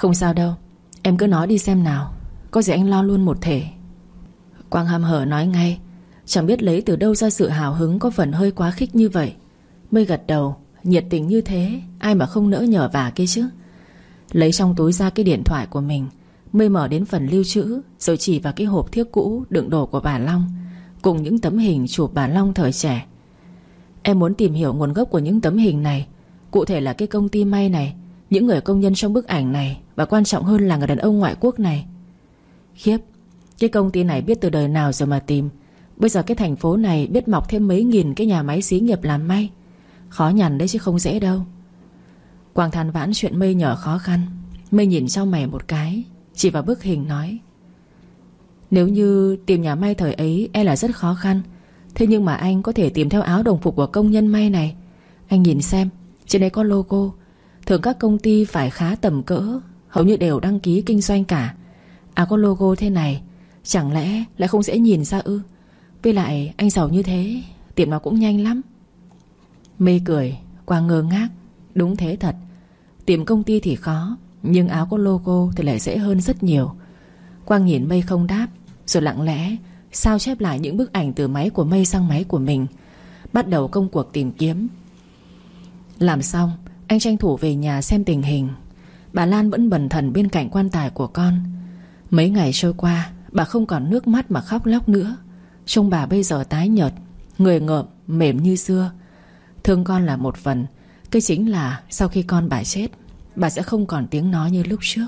Không sao đâu, em cứ nói đi xem nào. Có gì anh lo luôn một thể. Quang hăm hở nói ngay. Chẳng biết lấy từ đâu ra sự hào hứng có phần hơi quá khích như vậy. Mây gật đầu. Nhiệt tình như thế ai mà không nỡ nhờ vả kia chứ. Lấy trong túi ra cái điện thoại của mình, Mây mở đến phần lưu trữ, rồi chỉ vào cái hộp thiếc cũ đựng đồ của bà Long, cùng những tấm hình chụp bà Long thời trẻ. Em muốn tìm hiểu nguồn gốc của những tấm hình này, cụ thể là cái công ty may này, những người công nhân trong bức ảnh này, và quan trọng hơn là người đàn ông ngoại quốc này. Khiếp, cái công ty này biết từ đời nào rồi mà tìm. Bây giờ cái thành phố này biết mọc thêm mấy nghìn cái nhà máy xí nghiệp làm may. Khó nhằn đấy chứ không dễ đâu. Quang than vãn chuyện Mây nhờ khó khăn. Mây nhìn trong mày một cái, chỉ vào bức hình nói: nếu như tìm nhà may thời ấy e là rất khó khăn. Thế nhưng mà anh có thể tìm theo áo đồng phục của công nhân may này. Anh nhìn xem, trên đây có logo. Thường các công ty phải khá tầm cỡ, hầu như đều đăng ký kinh doanh cả. Có logo thế này, chẳng lẽ lại không dễ nhìn ra ư? Với lại anh giàu như thế, tìm nó cũng nhanh lắm. Mây cười, Quang ngơ ngác. Đúng thế thật, tìm công ty thì khó, nhưng áo có logo thì lại dễ hơn rất nhiều. Quang nhìn Mây không đáp, rồi lặng lẽ sao chép lại những bức ảnh từ máy của Mây sang máy của mình, bắt đầu công cuộc tìm kiếm. Làm xong, anh tranh thủ về nhà xem tình hình. Bà Lan vẫn bần thần bên cạnh quan tài của con. Mấy ngày trôi qua, bà không còn nước mắt mà khóc lóc nữa. Trông bà bây giờ tái nhợt, người ngợm, mềm như xưa. Thương con là một phần, cái chính là sau khi con bà chết, bà sẽ không còn tiếng nói như lúc trước.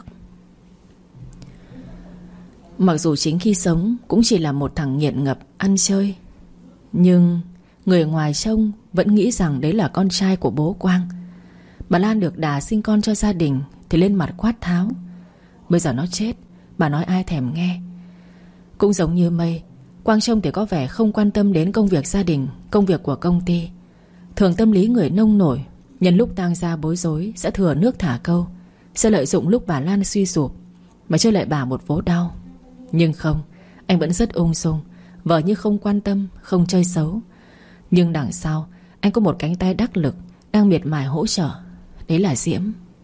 Mặc dù chính khi sống cũng chỉ là một thằng nghiện ngập ăn chơi, nhưng người ngoài trông vẫn nghĩ rằng đấy là con trai của bố Quang. Bà Lan được đà sinh con cho gia đình thì lên mặt quát tháo. Bây giờ nó chết, bà nói ai thèm nghe. Cũng giống như Mây, Quang trông thì có vẻ không quan tâm đến công việc gia đình, công việc của công ty. Thường tâm lý người nông nổi, nhân lúc tang gia bối rối sẽ thừa nước thả câu, sẽ lợi dụng lúc bà Lan suy sụp mà chơi lại bà một vố đau. Nhưng không, anh vẫn rất ung dung, vờ như không quan tâm, không chơi xấu. Nhưng đằng sau anh có một cánh tay đắc lực đang miệt mài hỗ trợ. Đấy là Diễm.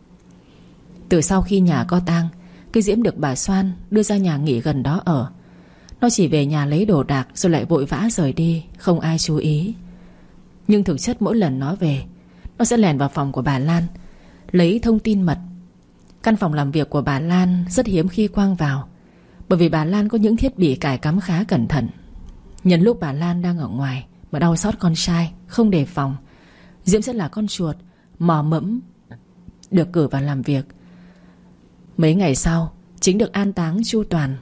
Từ sau khi nhà có tang, cái Diễm được bà Soan đưa ra nhà nghỉ gần đó ở. Nó chỉ về nhà lấy đồ đạc rồi lại vội vã rời đi, không ai chú ý. Nhưng thực chất mỗi lần nó về, nó sẽ lèn vào phòng của bà Lan, lấy thông tin mật. Căn phòng làm việc của bà Lan rất hiếm khi Quang vào, bởi vì bà Lan có những thiết bị cài cắm khá cẩn thận. Nhân lúc bà Lan đang ở ngoài mà đau xót con trai, không đề phòng, Diễm sẽ là con chuột mò mẫm được cử vào làm việc. Mấy ngày sau, chính được an táng chu toàn.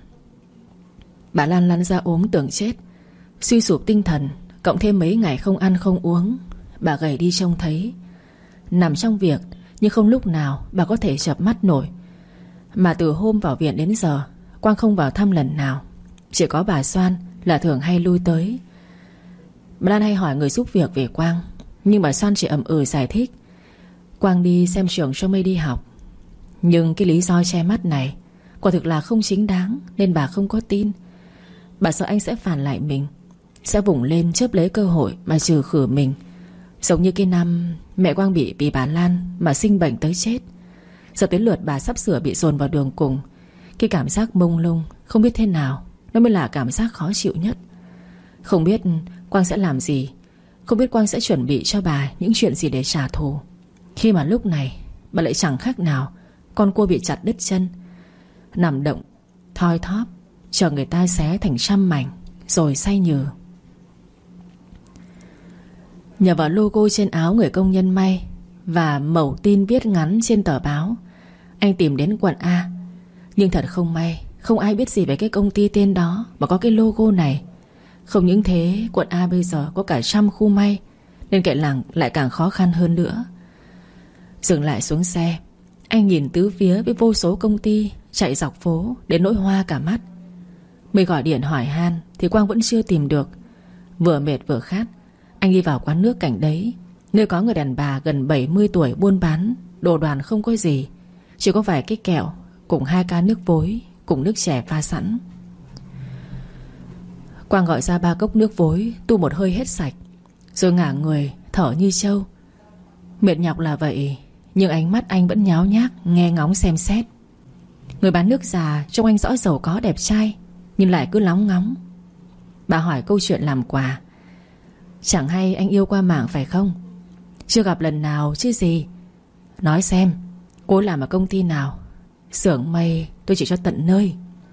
Bà Lan lăn ra ốm tưởng chết, suy sụp tinh thần, cộng thêm mấy ngày không ăn không uống, bà gầy đi trông thấy. Nằm trong việc, nhưng không lúc nào bà có thể chợp mắt nổi. Mà từ hôm vào viện đến giờ, Quang không vào thăm lần nào. Chỉ có bà Soan là thường hay lui tới. Bà Lan hay hỏi người giúp việc về Quang, nhưng bà Soan chỉ ậm ừ giải thích Quang đi xem trường cho Mây đi học. Nhưng cái lý do che mắt này quả thực là không chính đáng, nên bà không có tin. Bà sợ anh sẽ phản lại mình, sẽ vùng lên chớp lấy cơ hội mà trừ khử mình. Giống như cái năm mẹ Quang bị vì bà Lan mà sinh bệnh tới chết. Giờ tới lượt bà sắp sửa bị dồn vào đường cùng. Cái cảm giác mông lung, không biết thế nào, nó mới là cảm giác khó chịu nhất. Không biết Quang sẽ làm gì, không biết Quang sẽ chuẩn bị cho bà những chuyện gì để trả thù, khi mà lúc này bà lại chẳng khác nào con cua bị chặt đứt chân, nằm động thoi thóp, chờ người ta xé thành trăm mảnh rồi xay nhừ. Nhờ vào logo trên áo người công nhân may và mẩu tin viết ngắn trên tờ báo, anh tìm đến quận A. Nhưng thật không may, không ai biết gì về cái công ty tên đó mà có cái logo này. Không những thế, quận A bây giờ có cả 100 khu may, nên cậy làng lại càng khó khăn hơn nữa. Dừng lại xuống xe, anh nhìn tứ phía với vô số công ty chạy dọc phố đến nỗi hoa cả mắt. Mới gọi điện hỏi han thì Quang vẫn chưa tìm được. Vừa mệt vừa khát, anh đi vào quán nước cạnh đấy, nơi có người đàn bà gần 70 tuổi buôn bán đồ đoàn không có gì, chỉ có vài cái kẹo cùng 2 ca nước vối cùng nước chè pha sẵn. Quang gọi ra 3 cốc nước vối, tu một hơi hết sạch, rồi ngả người thở như trâu. Mệt nhọc là vậy, nhưng ánh mắt anh vẫn nháo nhác nghe ngóng xem xét. Người bán nước già trông anh rõ giàu có đẹp trai, nhưng lại cứ lóng ngóng. Bà hỏi câu chuyện làm quà. Chẳng hay anh yêu qua mạng phải không? Chưa gặp lần nào chứ gì. Nói xem, cô làm ở công ty nào? Xưởng mây tôi chỉ cho tận nơi.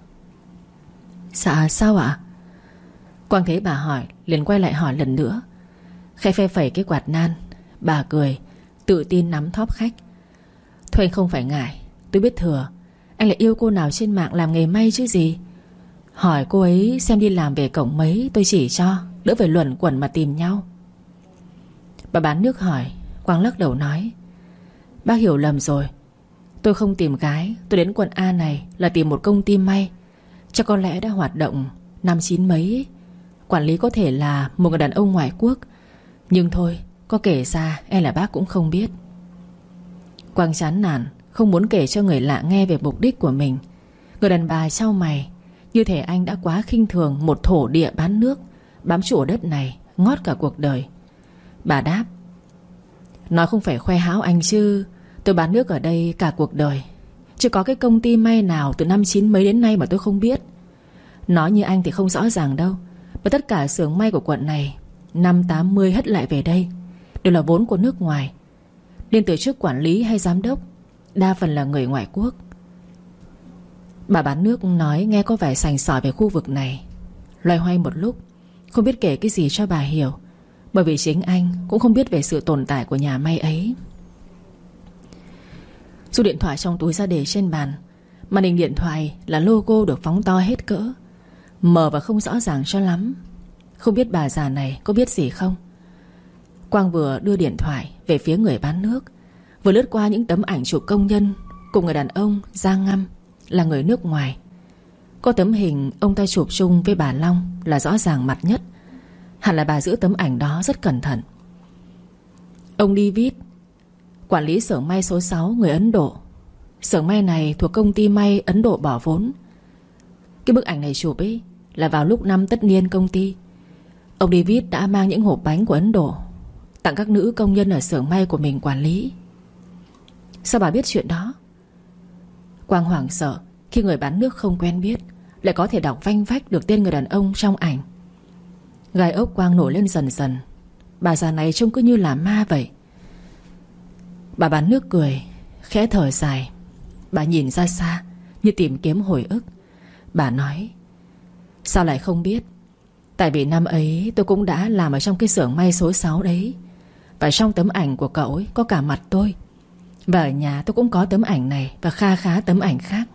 Dạ sao ạ? Quang thấy bà hỏi liền quay lại hỏi lần nữa. Khẽ phe phẩy cái quạt nan. Bà cười, tự tin nắm thóp khách. Thôi anh không phải ngại, tôi biết thừa. Anh lại yêu cô nào trên mạng làm nghề may chứ gì. Hỏi cô ấy xem đi làm về cổng mấy, tôi chỉ cho, đỡ phải luẩn quẩn mà tìm nhau. Bà bán nước hỏi. Quang lắc đầu nói: Bác hiểu lầm rồi. Tôi không tìm gái, tôi đến quận A này là tìm một công ty may. Chắc có lẽ đã hoạt động năm chín mấy ấy. Quản lý có thể là một người đàn ông ngoại quốc. Nhưng thôi, có kể ra e là bác cũng không biết. Quang chán nản, không muốn kể cho người lạ nghe về mục đích của mình. Người đàn bà chau mày, như thể anh đã quá khinh thường một thổ địa bán nước, bám trụ ở đất này ngót cả cuộc đời. Bà đáp: Nói không phải khoe háo anh chứ, tôi bán nước ở đây cả cuộc đời. Chứ có cái công ty may nào từ năm chín mấy đến nay mà tôi không biết. Nói như anh thì không rõ ràng đâu. Và tất cả xưởng may của quận này năm 80 hất lại về đây đều là vốn của nước ngoài. Nên từ chức quản lý hay giám đốc đa phần là người ngoại quốc. Bà bán nước nói nghe có vẻ sành sỏi về khu vực này. Loay hoay một lúc, không biết kể cái gì cho bà hiểu, bởi vì chính anh cũng không biết về sự tồn tại của nhà may ấy. Rút điện thoại trong túi ra để trên bàn. Màn hình điện thoại là logo được phóng to hết cỡ, mờ và không rõ ràng cho lắm. Không biết bà già này có biết gì không. Quang vừa đưa điện thoại về phía người bán nước, vừa lướt qua những tấm ảnh chụp công nhân cùng người đàn ông da ngăm là người nước ngoài. Có tấm hình ông ta chụp chung với bà Long là rõ ràng mặt nhất. Hẳn là bà giữ tấm ảnh đó rất cẩn thận. Ông David, quản lý xưởng may số 6, người Ấn Độ. Xưởng may này thuộc công ty may Ấn Độ bỏ vốn. Cái bức ảnh này chụp ấy là vào lúc năm tất niên công ty. Ông David đã mang những hộp bánh của Ấn Độ tặng các nữ công nhân ở xưởng may của mình quản lý. Sao bà biết chuyện đó? Quang hoảng sợ khi người bán nước không quen biết lại có thể đọc vanh vách được tên người đàn ông trong ảnh. Gai ốc Quang nổi lên dần dần. Bà già này trông cứ như là ma vậy. Bà bán nước cười, khẽ thở dài. Bà nhìn ra xa như tìm kiếm hồi ức. Bà nói: Sao lại không biết? Tại vì năm ấy tôi cũng đã làm ở trong cái xưởng may số 6 đấy. Và trong tấm ảnh của cậu ấy có cả mặt tôi. Và ở nhà tôi cũng có tấm ảnh này và kha khá tấm ảnh khác.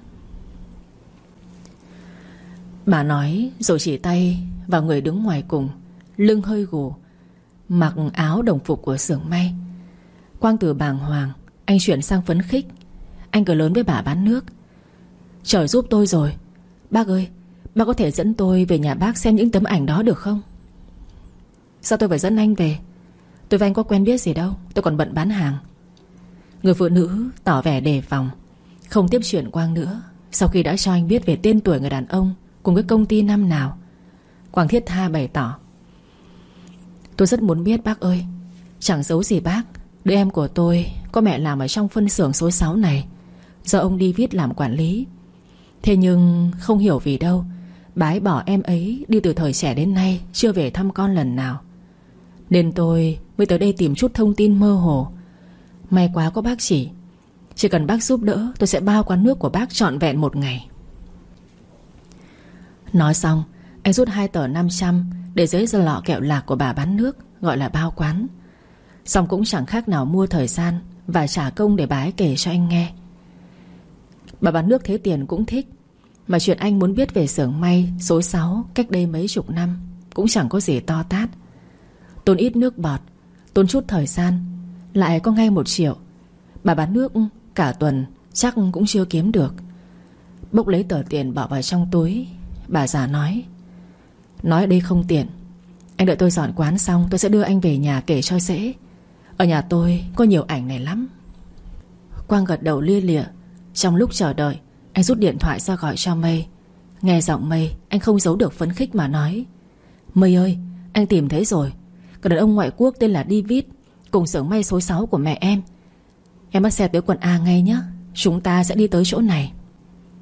Bà nói rồi chỉ tay vào người đứng ngoài cùng, lưng hơi gù, mặc áo đồng phục của xưởng may. Quang từ bàng hoàng, anh chuyển sang phấn khích. Anh cười lớn với bà bán nước: Trời giúp tôi rồi. Bác ơi, bác có thể dẫn tôi về nhà bác xem những tấm ảnh đó được không? Sao tôi phải dẫn anh về? Tôi và anh có quen biết gì đâu, tôi còn bận bán hàng. Người phụ nữ tỏ vẻ đề phòng, không tiếp chuyện Quang nữa. Sau khi đã cho anh biết về tên tuổi người đàn ông cùng cái công ty năm nào, Quang thiết tha bày tỏ: Tôi rất muốn biết bác ơi. Chẳng giấu gì bác, đứa em của tôi có mẹ làm ở trong phân xưởng số 6 này, do ông David làm quản lý. Thế nhưng không hiểu vì đâu bà ấy bỏ em ấy đi từ thời trẻ đến nay, chưa về thăm con lần nào. Nên tôi mới tới đây tìm chút thông tin mơ hồ. May quá có bác chỉ cần bác giúp đỡ, tôi sẽ bao quán nước của bác trọn vẹn một ngày. Nói xong, anh rút 2 tờ 500 để dưới lọ kẹo lạc của bà bán nước, gọi là bao quán. Xong cũng chẳng khác nào mua thời gian và trả công để bà ấy kể cho anh nghe. Bà bán nước thấy tiền cũng thích. Mà chuyện anh muốn biết về xưởng may số 6 cách đây mấy chục năm cũng chẳng có gì to tát. Tốn ít nước bọt, tốn chút thời gian, lại có ngay 1 triệu. Bà bán nước cả tuần chắc cũng chưa kiếm được. Bốc lấy tờ tiền bỏ vào trong túi. Bà già nói ở đây không tiện. Anh đợi tôi dọn quán xong tôi sẽ đưa anh về nhà kể cho dễ. Ở nhà tôi có nhiều ảnh này lắm. Quang gật đầu lia lịa. Trong lúc chờ đợi, anh rút điện thoại ra gọi cho Mây. Nghe giọng Mây, anh không giấu được phấn khích mà nói: Mây ơi, anh tìm thấy rồi. Cái đàn ông ngoại quốc tên là David, cùng xưởng may số 6 của mẹ em. Em bắt xe tới quận A ngay nhé. Chúng ta sẽ đi tới chỗ này.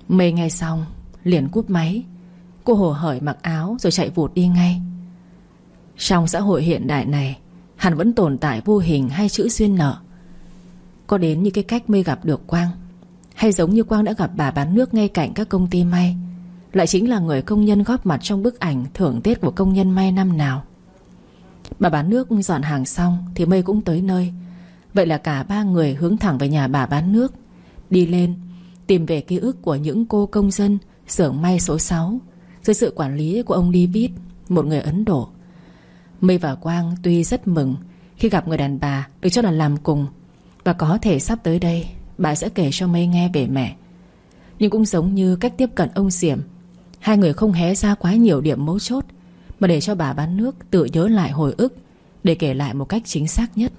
Mây nghe xong liền cúp máy. Cô hồ hởi mặc áo rồi chạy vụt đi ngay. Trong xã hội hiện đại này hẳn vẫn tồn tại vô hình hai chữ duyên nợ. Có đến như cái cách Mây gặp được Quang, hay giống như Quang đã gặp bà bán nước ngay cạnh các công ty may, lại chính là người công nhân góp mặt trong bức ảnh thưởng Tết của công nhân may năm nào. Bà bán nước dọn hàng xong thì Mây cũng tới nơi. Vậy là cả ba người hướng thẳng về nhà bà bán nước. Đi lên tìm về ký ức của những cô công dân xưởng may số 6 dưới sự quản lý của ông David, một người Ấn Độ. Mây và Quang tuy rất mừng khi gặp người đàn bà được cho là làm cùng, và có thể sắp tới đây bà sẽ kể cho Mây nghe về mẹ. Nhưng cũng giống như cách tiếp cận ông Diệm, hai người không hé ra quá nhiều điểm mấu chốt, mà để cho bà bán nước tự nhớ lại hồi ức để kể lại một cách chính xác nhất.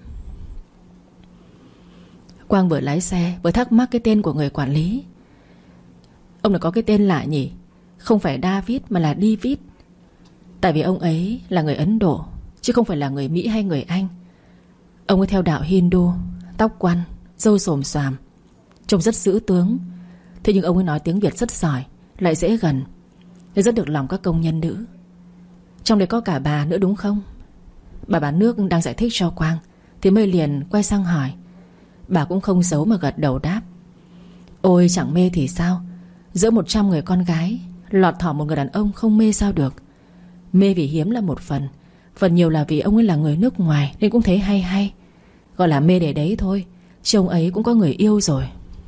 Quang vừa lái xe vừa thắc mắc cái tên của người quản lý. Ông này có cái tên lạ nhỉ? Không phải David mà là David. Tại vì ông ấy là người Ấn Độ, chứ không phải là người Mỹ hay người Anh. Ông ấy theo đạo Hindu, tóc quăn, râu xồm xoàm, trông rất dữ tướng. Thế nhưng ông ấy nói tiếng Việt rất giỏi, lại dễ gần, nên rất được lòng các công nhân nữ. Trong đấy có cả bà nữa đúng không? Bà bán nước đang giải thích cho Quang thì Mây liền quay sang hỏi. Bà cũng không giấu mà gật đầu đáp. Ôi chẳng mê thì sao? Giữa 100 người con gái lọt thỏm một người đàn ông không mê sao được. Mê vì hiếm là một phần, phần nhiều là vì ông ấy là người nước ngoài nên cũng thấy hay hay. Gọi là mê để đấy thôi, chứ ông ấy cũng có người yêu rồi.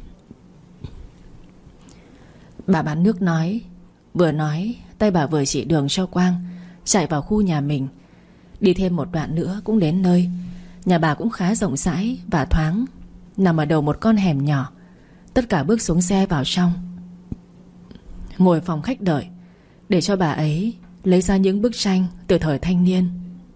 Bà bán nước nói. Vừa nói tay bà vừa chỉ đường cho Quang chạy vào khu nhà mình. Đi thêm một đoạn nữa cũng đến nơi. Nhà bà cũng khá rộng rãi và thoáng, nằm ở đầu một con hẻm nhỏ. Tất cả bước xuống xe vào trong, ngồi phòng khách đợi, để cho bà ấy lấy ra những bức tranh từ thời thanh niên.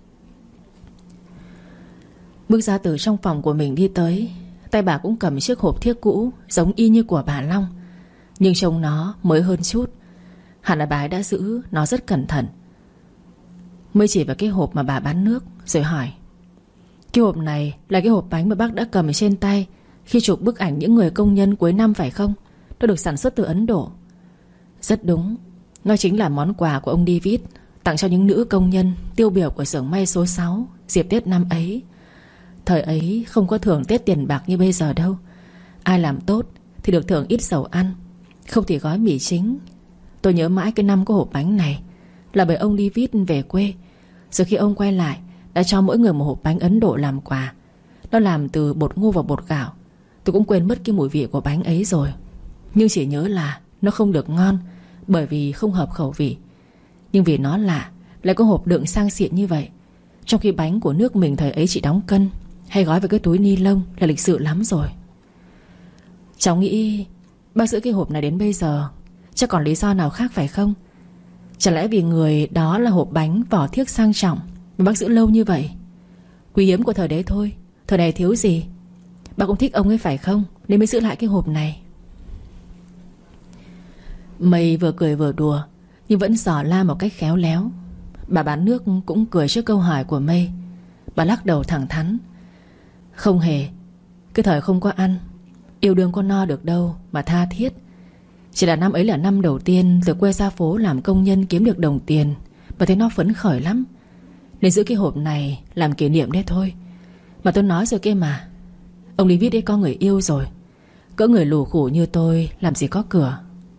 Bước ra từ trong phòng của mình đi tới, tay bà cũng cầm chiếc hộp thiếc cũ giống y như của bà Long, nhưng trông nó mới hơn chút. Hẳn là bà ấy đã giữ nó rất cẩn thận. Mới chỉ vào cái hộp mà bà bán nước rồi hỏi. Cái hộp này là cái hộp bánh mà bác đã cầm trên tay khi chụp bức ảnh những người công nhân cuối năm phải không? Nó được sản xuất từ Ấn Độ. Rất đúng, nó chính là món quà của ông David tặng cho những nữ công nhân tiêu biểu của xưởng may số 6 dịp Tết năm ấy. Thời ấy không có thưởng Tết tiền bạc như bây giờ đâu. Ai làm tốt thì được thưởng ít dầu ăn, không thì gói mì chính. Tôi nhớ mãi cái năm có hộp bánh này là bởi ông David về quê, rồi khi ông quay lại đã cho mỗi người một hộp bánh Ấn Độ làm quà. Nó làm từ bột ngô và bột gạo. Tôi cũng quên mất cái mùi vị của bánh ấy rồi, nhưng chỉ nhớ là nó không được ngon bởi vì không hợp khẩu vị. Nhưng vì nó lạ, lại có hộp đựng sang xịn như vậy, trong khi bánh của nước mình thời ấy chỉ đóng cân hay gói vào cái túi ni lông là lịch sự lắm rồi. Cháu nghĩ bác giữ cái hộp này đến bây giờ chắc còn lý do nào khác phải không? Chẳng lẽ vì người đó là hộp bánh vỏ thiếc sang trọng mà bác giữ lâu như vậy? Quý hiếm của thời đấy thôi, thời này thiếu gì. Bác cũng thích ông ấy phải không, nên mới giữ lại cái hộp này. Mây vừa cười vừa đùa, nhưng vẫn dò la một cách khéo léo. Bà bán nước cũng cười trước câu hỏi của Mây. Bà lắc đầu thẳng thắn. Không hề. Cái thời không có ăn, yêu đương có no được đâu mà tha thiết. Chỉ là năm ấy là năm đầu tiên từ quê ra phố làm công nhân kiếm được đồng tiền, và thấy nó phấn khởi lắm, nên giữ cái hộp này làm kỷ niệm đấy thôi. Mà tôi nói rồi kia mà, ông David ấy có người yêu rồi. Cỡ người lù khủ như tôi làm gì có cửa.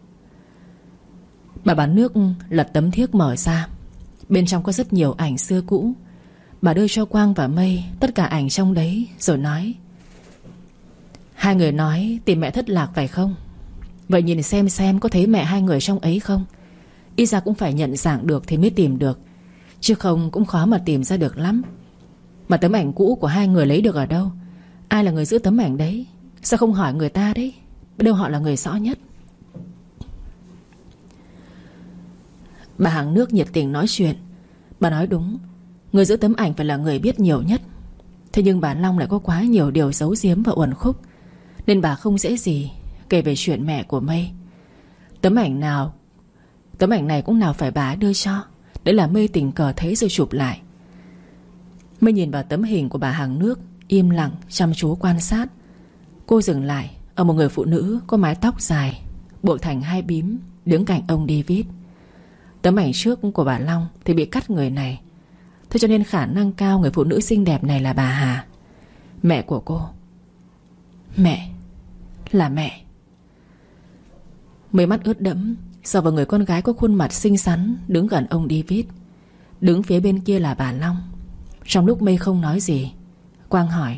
Bà bán nước lật tấm thiếc mở ra. Bên trong có rất nhiều ảnh xưa cũ. Bà đưa cho Quang và Mây tất cả ảnh trong đấy rồi nói. Hai người nói tìm mẹ thất lạc phải không? Vậy nhìn xem có thấy mẹ hai người trong ấy không? Ít ra cũng phải nhận dạng được thì mới tìm được, chứ không cũng khó mà tìm ra được lắm. Mà tấm ảnh cũ của hai người lấy được ở đâu? Ai là người giữ tấm ảnh đấy? Sao không hỏi người ta đấy? Biết đâu họ là người rõ nhất. Bà hàng nước nhiệt tình nói chuyện. Bà nói đúng, người giữ tấm ảnh phải là người biết nhiều nhất. Thế nhưng bà Long lại có quá nhiều điều giấu giếm và uẩn khúc, nên bà không dễ gì kể về chuyện mẹ của Mây. Tấm ảnh này cũng nào phải bà đưa cho. Đấy là Mây tình cờ thấy rồi chụp lại. Mây nhìn vào tấm hình của bà hàng nước, im lặng chăm chú quan sát. Cô dừng lại ở một người phụ nữ có mái tóc dài, buộc thành hai bím, đứng cạnh ông David. Tấm ảnh trước của bà Long thì bị cắt người này. Thế cho nên khả năng cao người phụ nữ xinh đẹp này là bà Hà, mẹ của cô. Mẹ, là mẹ. Mấy mắt ướt đẫm sờ vào người con gái có khuôn mặt xinh xắn đứng gần ông David. Đứng phía bên kia là bà Long. Trong lúc Mây không nói gì, Quang hỏi: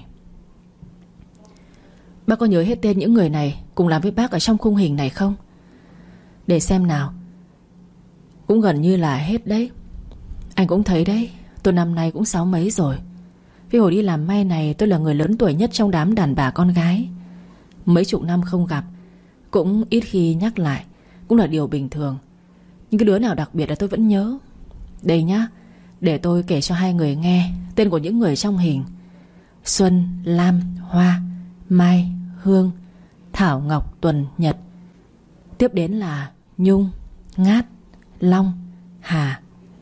bác có nhớ hết tên những người này cùng làm với bác ở trong khung hình này không? Để xem nào. Cũng gần như là hết đấy. Anh cũng thấy đấy, tôi năm nay cũng 60 mấy rồi. Vì hồi đi làm may này tôi là người lớn tuổi nhất trong đám đàn bà con gái. Mấy chục năm không gặp, cũng ít khi nhắc lại, cũng là điều bình thường. Nhưng cái đứa nào đặc biệt là tôi vẫn nhớ. Đây nhá, để tôi kể cho hai người nghe tên của những người trong hình: Xuân, Lam, Hoa, Mai, Hương, Thảo, Ngọc, Tuần, Nhật. Tiếp đến là Nhung, Ngát, Long, Hà.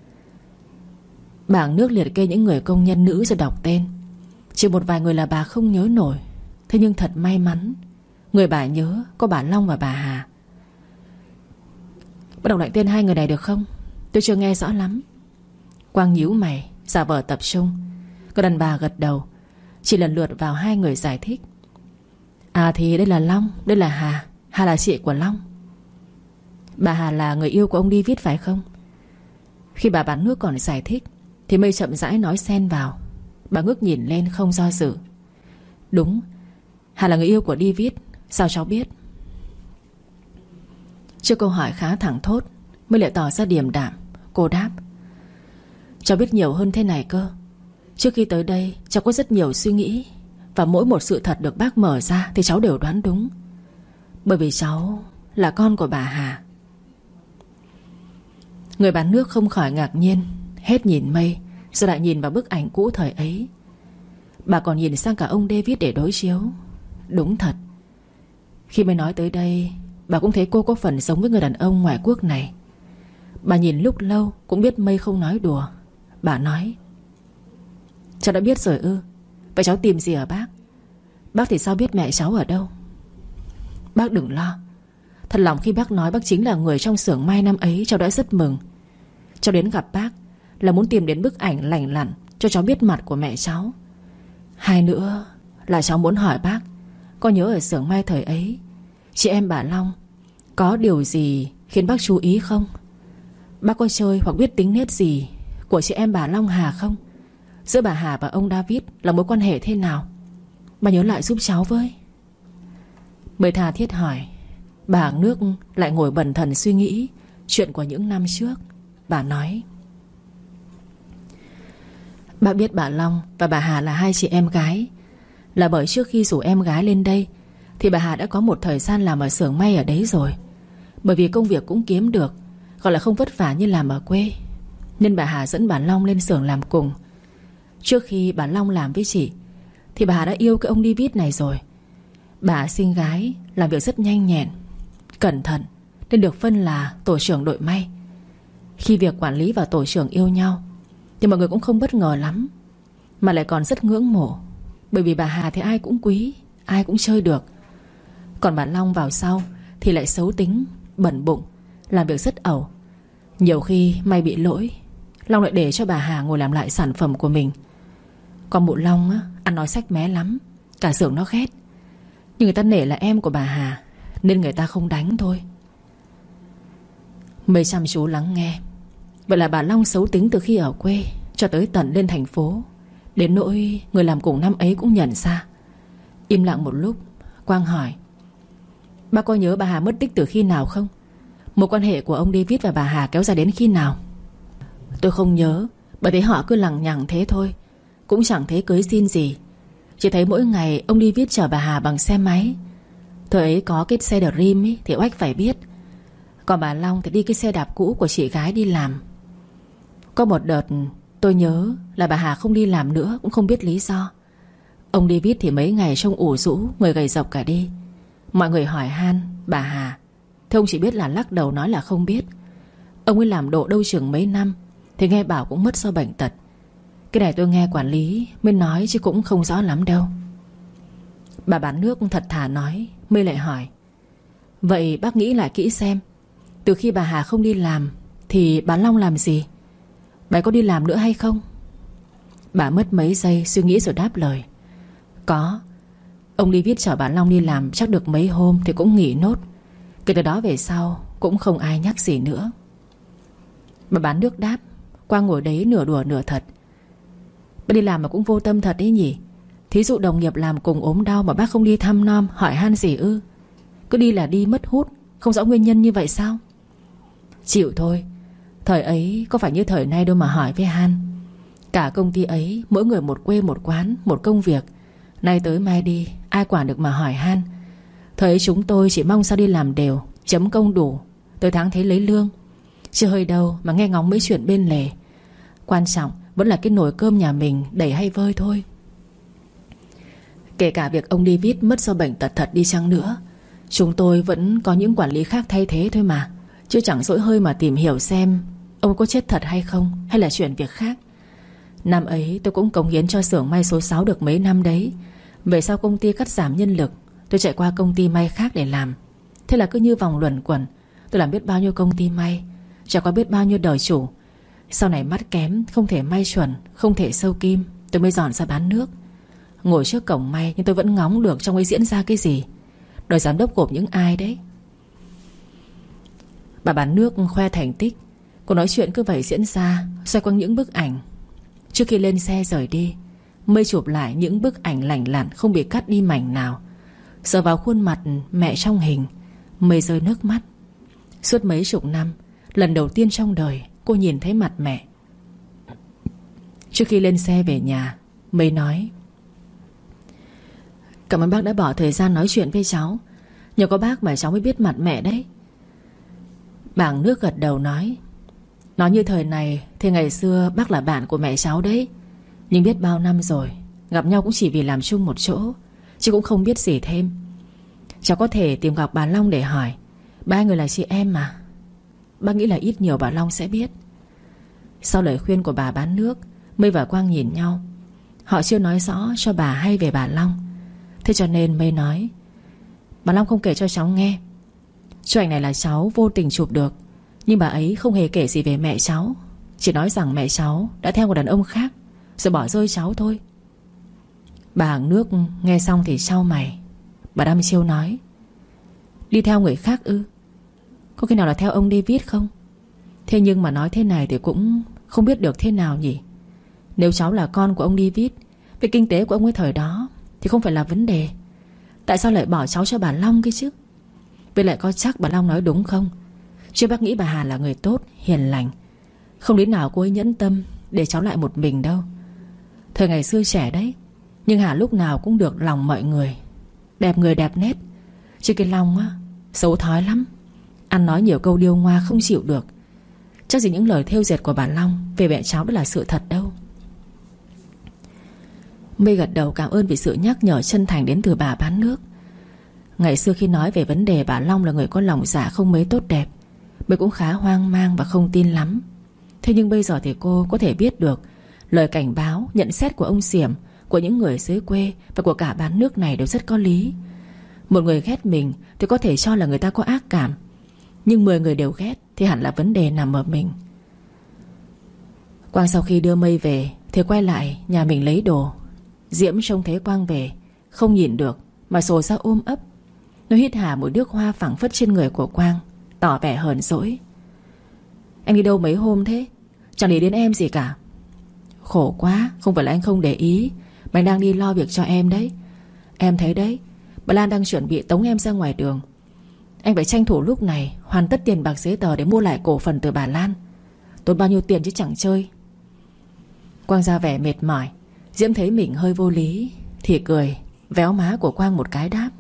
Bảng nước liệt kê những người công nhân nữ rồi đọc tên. Chỉ một vài người là bà không nhớ nổi. Thế nhưng thật may mắn, người bà nhớ có bà Long và bà Hà. Bắt đọc lại tên hai người này được không? Tôi chưa nghe rõ lắm. Quang nhíu mày, giả vờ tập trung. Còn đàn bà gật đầu, chỉ lần lượt vào hai người giải thích. À thì đây là Long, đây là Hà. Hà là chị của Long. Bà Hà là người yêu của ông David phải không? Khi bà bán nước còn giải thích thì Mây chậm rãi nói xen vào. Bà ngước nhìn lên không do dự. Đúng, Hà là người yêu của David. Sao cháu biết? Trước câu hỏi khá thẳng thốt, Mây lại tỏ ra điềm đạm. Cô đáp: cháu biết nhiều hơn thế này cơ. Trước khi tới đây cháu có rất nhiều suy nghĩ, và mỗi một sự thật được bác mở ra thì cháu đều đoán đúng. Bởi vì cháu là con của bà Hà. Người bán nước không khỏi ngạc nhiên, hết nhìn Mây rồi lại nhìn vào bức ảnh cũ thời ấy. Bà còn nhìn sang cả ông David để đối chiếu. Đúng thật, khi Mây nói tới đây, bà cũng thấy cô có phần giống với người đàn ông ngoại quốc này. Bà nhìn lúc lâu cũng biết Mây không nói đùa. Bà nói: cháu đã biết rồi ư? Vậy cháu tìm gì ở bác? Bác thì sao biết mẹ cháu ở đâu? Bác đừng lo. Thật lòng khi bác nói bác chính là người trong xưởng may năm ấy, cháu đã rất mừng. Cháu đến gặp bác là muốn tìm đến bức ảnh lành lặn cho cháu biết mặt của mẹ cháu. Hai nữa là cháu muốn hỏi bác, có nhớ ở xưởng may thời ấy, chị em bà Long có điều gì khiến bác chú ý không? Bác có chơi hoặc biết tính nết gì của chị em bà Long Hà không? Giữa bà Hà và ông David là mối quan hệ thế nào? Bà nhớ lại giúp cháu với. Mới tha thiết hỏi. Bà hàng nước lại ngồi bần thần suy nghĩ chuyện của những năm trước. Bà nói: bác biết bà Long và bà Hà là hai chị em gái, là bởi trước khi rủ em gái lên đây thì bà Hà đã có một thời gian làm ở xưởng may ở đấy rồi. Bởi vì công việc cũng kiếm được, gọi là không vất vả như làm ở quê, nên bà Hà dẫn bà Long lên xưởng làm cùng. Trước khi bà Long làm với chị thì bà Hà đã yêu cái ông David này rồi. Bà xinh gái, làm việc rất nhanh nhẹn, cẩn thận, nên được phân là tổ trưởng đội may. Khi việc quản lý và tổ trưởng yêu nhau thì mọi người cũng không bất ngờ lắm, mà lại còn rất ngưỡng mộ. Bởi vì bà Hà thì ai cũng quý, ai cũng chơi được. Còn bà Long vào sau thì lại xấu tính, bẩn bụng, làm việc rất ẩu. Nhiều khi may bị lỗi, Long lại để cho bà Hà ngồi làm lại sản phẩm của mình. Còn mụ Long á, ăn nói xách mé lắm, cả xưởng nó ghét. Nhưng người ta nể là em của bà Hà nên người ta không đánh thôi. Mây chăm chú lắng nghe. Vậy là bà Long xấu tính từ khi ở quê cho tới tận lên thành phố, đến nỗi người làm cùng năm ấy cũng nhận ra. Im lặng một lúc, Quang hỏi: bác có nhớ bà Hà mất tích từ khi nào không? Mối quan hệ của ông David và bà Hà kéo dài đến khi nào? Tôi không nhớ, bởi thấy họ cứ lằng nhằng thế thôi, cũng chẳng thấy cưới xin gì. Chỉ thấy mỗi ngày ông David chở bà Hà bằng xe máy. Thời ấy có cái xe Dream ấy, thì oách phải biết. Còn bà Long thì đi cái xe đạp cũ của chị gái đi làm. Có một đợt tôi nhớ là bà Hà không đi làm nữa, cũng không biết lý do. Ông David thì mấy ngày trông ủ rũ, người gầy rộc cả đi. Mọi người hỏi han bà Hà thì ông chỉ biết là lắc đầu nói là không biết. Ông ấy làm độ đâu chừng mấy năm thì nghe bảo cũng mất do bệnh tật. Cái này tôi nghe quản lý mới nói chứ cũng không rõ lắm đâu. Bà bán nước thật thà nói. Mây lại hỏi: Vậy bác nghĩ lại kỹ xem, từ khi bà Hà không đi làm thì bà Long làm gì? Bà có đi làm nữa hay không? Bà mất mấy giây suy nghĩ rồi đáp lời. Có. Ông đi viết chở bà Long đi làm chắc được mấy hôm thì cũng nghỉ nốt. Kể từ đó về sau cũng không ai nhắc gì nữa. Bà bán nước đáp. Quang ngồi đấy nửa đùa nửa thật. Bà đi làm mà cũng vô tâm thật đấy nhỉ. Thí dụ đồng nghiệp làm cùng ốm đau mà bác không đi thăm nom hỏi han gì ư? Cứ đi là đi mất hút, không rõ nguyên nhân như vậy sao? Chịu thôi. Thời ấy có phải như thời nay đâu mà hỏi với han. Cả công ty ấy mỗi người một quê một quán, một công việc. Nay tới mai đi, ai quản được mà hỏi han. Thời ấy chúng tôi chỉ mong sao đi làm đều, chấm công đủ, tới tháng thấy lấy lương. Chứ hơi đâu mà nghe ngóng mấy chuyện bên lề. Quan trọng vẫn là cái nồi cơm nhà mình đầy hay vơi thôi. Kể cả việc ông David mất do bệnh tật thật đi chăng nữa, chúng tôi vẫn có những quản lý khác thay thế thôi mà. Chứ chẳng dỗi hơi mà tìm hiểu xem ông có chết thật hay không, hay là chuyện việc khác. Năm ấy tôi cũng cống hiến cho xưởng may số 6 được mấy năm đấy. Về sau công ty cắt giảm nhân lực, tôi chạy qua công ty may khác để làm. Thế là cứ như vòng luẩn quẩn. Tôi làm biết bao nhiêu công ty may, trải qua biết bao nhiêu đời chủ. Sau này mắt kém, không thể may chuẩn, không thể sâu kim, tôi mới dọn ra bán nước. Ngồi trước cổng may nhưng tôi vẫn ngóng được trong ấy diễn ra cái gì. Đời giám đốc gộp những ai đấy. Bà bán nước khoe thành tích. Cuộc nói chuyện cứ vậy diễn ra, xoay quanh những bức ảnh. Trước khi lên xe rời đi, Mây chụp lại những bức ảnh lành lặn không bị cắt đi mảnh nào. Sờ vào khuôn mặt mẹ trong hình, Mây rơi nước mắt. Suốt mấy chục năm, lần đầu tiên trong đời cô nhìn thấy mặt mẹ. Trước khi lên xe về nhà, Mây nói: Cảm ơn bác đã bỏ thời gian nói chuyện với cháu. Nhờ có bác mà cháu mới biết mặt mẹ đấy. Bảng nước gật đầu nói: Nói như thời này thì ngày xưa bác là bạn của mẹ cháu đấy. Nhưng biết bao năm rồi, gặp nhau cũng chỉ vì làm chung một chỗ, chứ cũng không biết gì thêm. Cháu có thể tìm gặp bà Long để hỏi. Ba người là chị em mà. Bác nghĩ là ít nhiều bà Long sẽ biết. Sau lời khuyên của bà bán nước, Mây và Quang nhìn nhau. Họ chưa nói rõ cho bà hay về bà Long. Thế cho nên Mây nói: Bà Long không kể cho cháu nghe. Chú ảnh này là cháu vô tình chụp được, nhưng bà ấy không hề kể gì về mẹ cháu. Chỉ nói rằng mẹ cháu đã theo một đàn ông khác rồi bỏ rơi cháu thôi. Bà hàng nước nghe xong thì chau mày. Bà đăm chiêu nói: Đi theo người khác ư? Có khi nào là theo ông David không? Thế nhưng mà nói thế này thì cũng không biết được thế nào nhỉ. Nếu cháu là con của ông David, về kinh tế của ông ấy thời đó thì không phải là vấn đề. Tại sao lại bỏ cháu cho bà Long kia chứ? Với lại có chắc bà Long nói đúng không? Chứ bác nghĩ bà Hà là người tốt, hiền lành. Không đến nào cô ấy nhẫn tâm để cháu lại một mình đâu. Thời ngày xưa trẻ đấy, nhưng Hà lúc nào cũng được lòng mọi người. Đẹp người đẹp nét. Chứ cái Long á, xấu thói lắm. Ăn nói nhiều câu điêu ngoa không chịu được. Chắc gì những lời thêu dệt của bà Long về mẹ cháu đó là sự thật đâu. Mây gật đầu cảm ơn vì sự nhắc nhở chân thành đến từ bà bán nước. Ngày xưa khi nói về vấn đề bà Long là người có lòng dạ không mấy tốt đẹp, Mây cũng khá hoang mang và không tin lắm. Thế nhưng bây giờ thì cô có thể biết được lời cảnh báo, nhận xét của ông Xiểm, của những người dưới quê và của cả bán nước này đều rất có lý. Một người ghét mình thì có thể cho là người ta có ác cảm, nhưng 10 người đều ghét thì hẳn là vấn đề nằm ở mình. Quang sau khi đưa Mây về thì quay lại nhà mình lấy đồ. Diễm trông thấy Quang về, không nhìn được mà xồ ra ôm ấp. Nó hít hà một nước hoa phảng phất trên người của Quang, tỏ vẻ hờn dỗi. Anh đi đâu mấy hôm thế? Chẳng để đến em gì cả. Khổ quá, không phải là anh không để ý, mà anh đang đi lo việc cho em đấy. Em thấy đấy, bà Lan đang chuẩn bị tống em ra ngoài đường. Anh phải tranh thủ lúc này hoàn tất tiền bạc giấy tờ để mua lại cổ phần từ bà Lan. Tốn bao nhiêu tiền chứ chẳng chơi. Quang ra vẻ mệt mỏi. Diễm thấy mình hơi vô lý thì cười, véo má của Quang một cái đáp: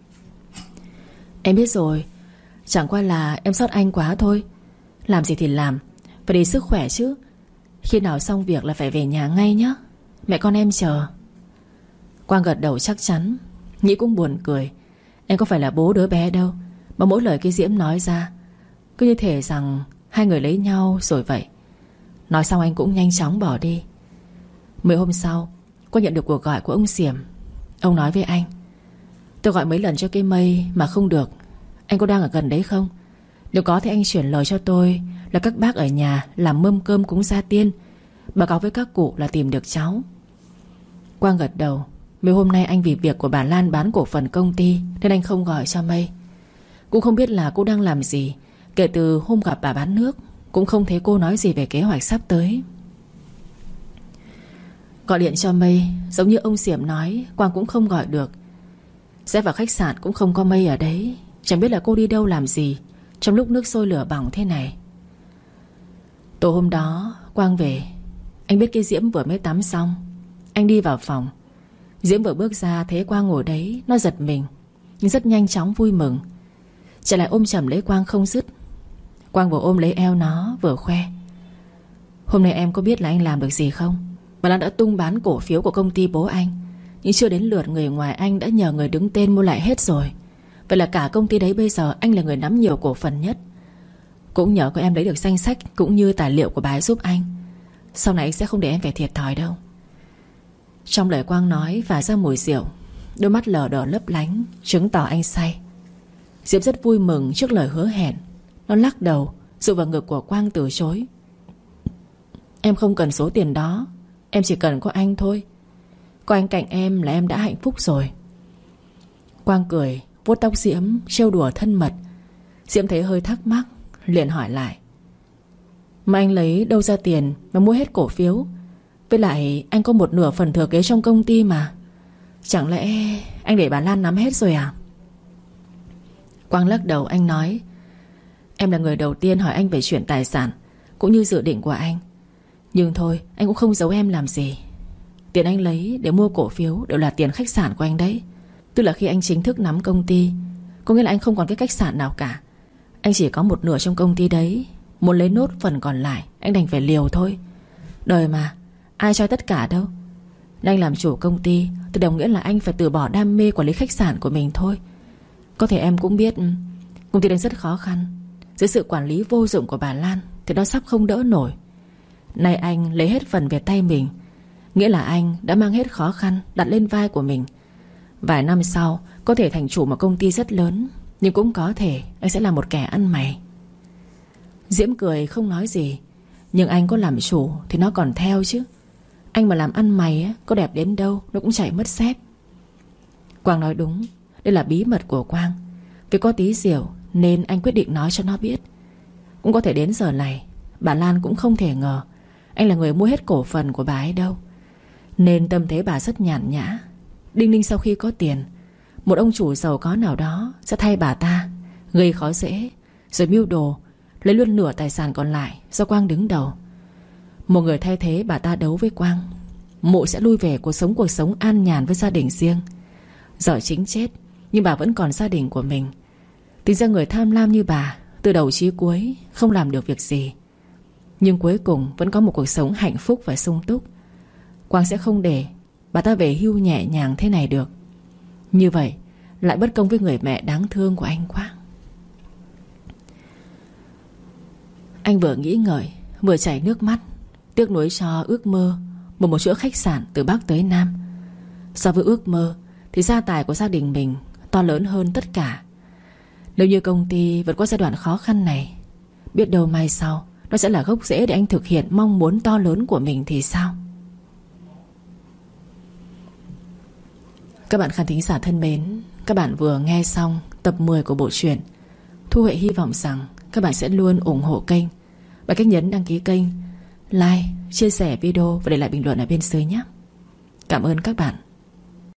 Em biết rồi, chẳng qua là em sót anh quá thôi. Làm gì thì làm, phải để sức khỏe chứ. Khi nào xong việc là phải về nhà ngay nhé. Mẹ con em chờ. Quang gật đầu chắc chắn. Nhĩ cũng buồn cười. Em có phải là bố đứa bé đâu mà mỗi lời cái Diễm nói ra cứ như thể rằng hai người lấy nhau rồi vậy. Nói xong anh cũng nhanh chóng bỏ đi. Mấy hôm sau, Quang nhận được cuộc gọi của ông Xiểm. Ông nói với anh: Tôi gọi mấy lần cho cái Mây mà không được. Anh có đang ở gần đấy không? Nếu có thì anh chuyển lời cho tôi là các bác ở nhà làm mâm cơm cúng gia tiên, báo cáo với các cụ là tìm được cháu. Quang gật đầu. Mấy hôm nay anh vì việc của bà Lan bán cổ phần công ty nên anh không gọi cho Mây. Cũng không biết là cô đang làm gì. Kể từ hôm gặp bà bán nước cũng không thấy cô nói gì về kế hoạch sắp tới. Gọi điện cho Mây, giống như ông Xiểm nói, Quang cũng không gọi được. Sẽ vào khách sạn cũng không có Mây ở đấy. Chẳng biết là cô đi đâu làm gì trong lúc nước sôi lửa bỏng thế này. Tối hôm đó Quang về. Anh biết cái Diễm vừa mới tắm xong. Anh đi vào phòng. Diễm vừa bước ra thấy Quang ngồi đấy, nó giật mình nhưng rất nhanh chóng vui mừng, chạy lại ôm chầm lấy Quang không dứt. Quang vừa ôm lấy eo nó vừa khoe: hôm nay em có biết là anh làm được gì không? Bà Lan đã tung bán cổ phiếu của công ty bố anh, nhưng chưa đến lượt người ngoài anh đã nhờ người đứng tên mua lại hết rồi. Vậy là cả công ty đấy bây giờ anh là người nắm nhiều cổ phần nhất. Cũng nhờ có em lấy được danh sách cũng như tài liệu của bà ấy giúp anh. Sau này anh sẽ không để em phải thiệt thòi đâu. Trong lời Quang nói phả ra mùi rượu, đôi mắt lờ đờ lấp lánh, chứng tỏ anh say. Diễm rất vui mừng trước lời hứa hẹn. Nó lắc đầu dựa vào ngực của Quang từ chối: em không cần số tiền đó. Em chỉ cần có anh thôi. Có anh cạnh em là em đã hạnh phúc rồi. Quang cười vuốt tóc Diễm trêu đùa thân mật. Diễm thấy hơi thắc mắc, liền hỏi lại: mà anh lấy đâu ra tiền mà mua hết cổ phiếu? Với lại anh có một nửa phần thừa kế trong công ty mà. Chẳng lẽ anh để bà Lan nắm hết rồi à? Quang lắc đầu, anh nói: em là người đầu tiên hỏi anh về chuyện tài sản cũng như dự định của anh. Nhưng thôi, anh cũng không giấu em làm gì. Tiền anh lấy để mua cổ phiếu đều là tiền khách sạn của anh đấy. Tức là khi anh chính thức nắm công ty, có nghĩa là anh không còn cái khách sạn nào cả. Anh chỉ có một nửa trong công ty đấy. Muốn lấy nốt phần còn lại, anh đành phải liều thôi. Đời mà, ai cho tất cả đâu. Nên anh làm chủ công ty thì đồng nghĩa là anh phải từ bỏ đam mê quản lý khách sạn của mình thôi. Có thể em cũng biết công ty đang rất khó khăn. Dưới sự quản lý vô dụng của bà Lan thì nó sắp không đỡ nổi. Nay anh lấy hết phần về tay mình, nghĩa là anh đã mang hết khó khăn đặt lên vai của mình. Vài năm sau có thể thành chủ một công ty rất lớn, nhưng cũng có thể anh sẽ là một kẻ ăn mày. Diễm cười không nói gì. Nhưng anh có làm chủ thì nó còn theo chứ. Anh mà làm ăn mày á, có đẹp đến đâu nó cũng chạy mất xếp. Quang nói đúng. Đây là bí mật của Quang. Vì có tí rượu nên anh quyết định nói cho nó biết. Cũng có thể đến giờ này bà Lan cũng không thể ngờ anh là người mua hết cổ phần của bà ấy đâu. Nên tâm thế bà rất nhàn nhã. Đinh ninh sau khi có tiền, một ông chủ giàu có nào đó sẽ thay bà ta gây khó dễ, rồi mưu đồ lấy luôn nửa tài sản còn lại do Quang đứng đầu. Một người thay thế bà ta đấu với Quang. Mụ sẽ lui về cuộc sống an nhàn với gia đình riêng. Giờ chính chết nhưng bà vẫn còn gia đình của mình. Tính ra người tham lam như bà từ đầu chí cuối không làm được việc gì, nhưng cuối cùng vẫn có một cuộc sống hạnh phúc và sung túc. Quang sẽ không để bà ta về hưu nhẹ nhàng thế này được. Như vậy lại bất công với người mẹ đáng thương của anh quá. Anh vừa nghĩ ngợi vừa chảy nước mắt, tiếc nuối cho ước mơ một chuỗi khách sạn từ Bắc tới Nam. So với ước mơ thì gia tài của gia đình mình to lớn hơn tất cả. Nếu như công ty vượt qua giai đoạn khó khăn này, biết đâu mai sau nó sẽ là gốc rễ để anh thực hiện mong muốn to lớn của mình thì sao? Các bạn khán thính giả thân mến, các bạn vừa nghe xong tập 10 của bộ truyện. Thu Huệ hy vọng rằng các bạn sẽ luôn ủng hộ kênh bằng cách nhấn đăng ký kênh, like, chia sẻ video và để lại bình luận ở bên dưới nhé. Cảm ơn các bạn.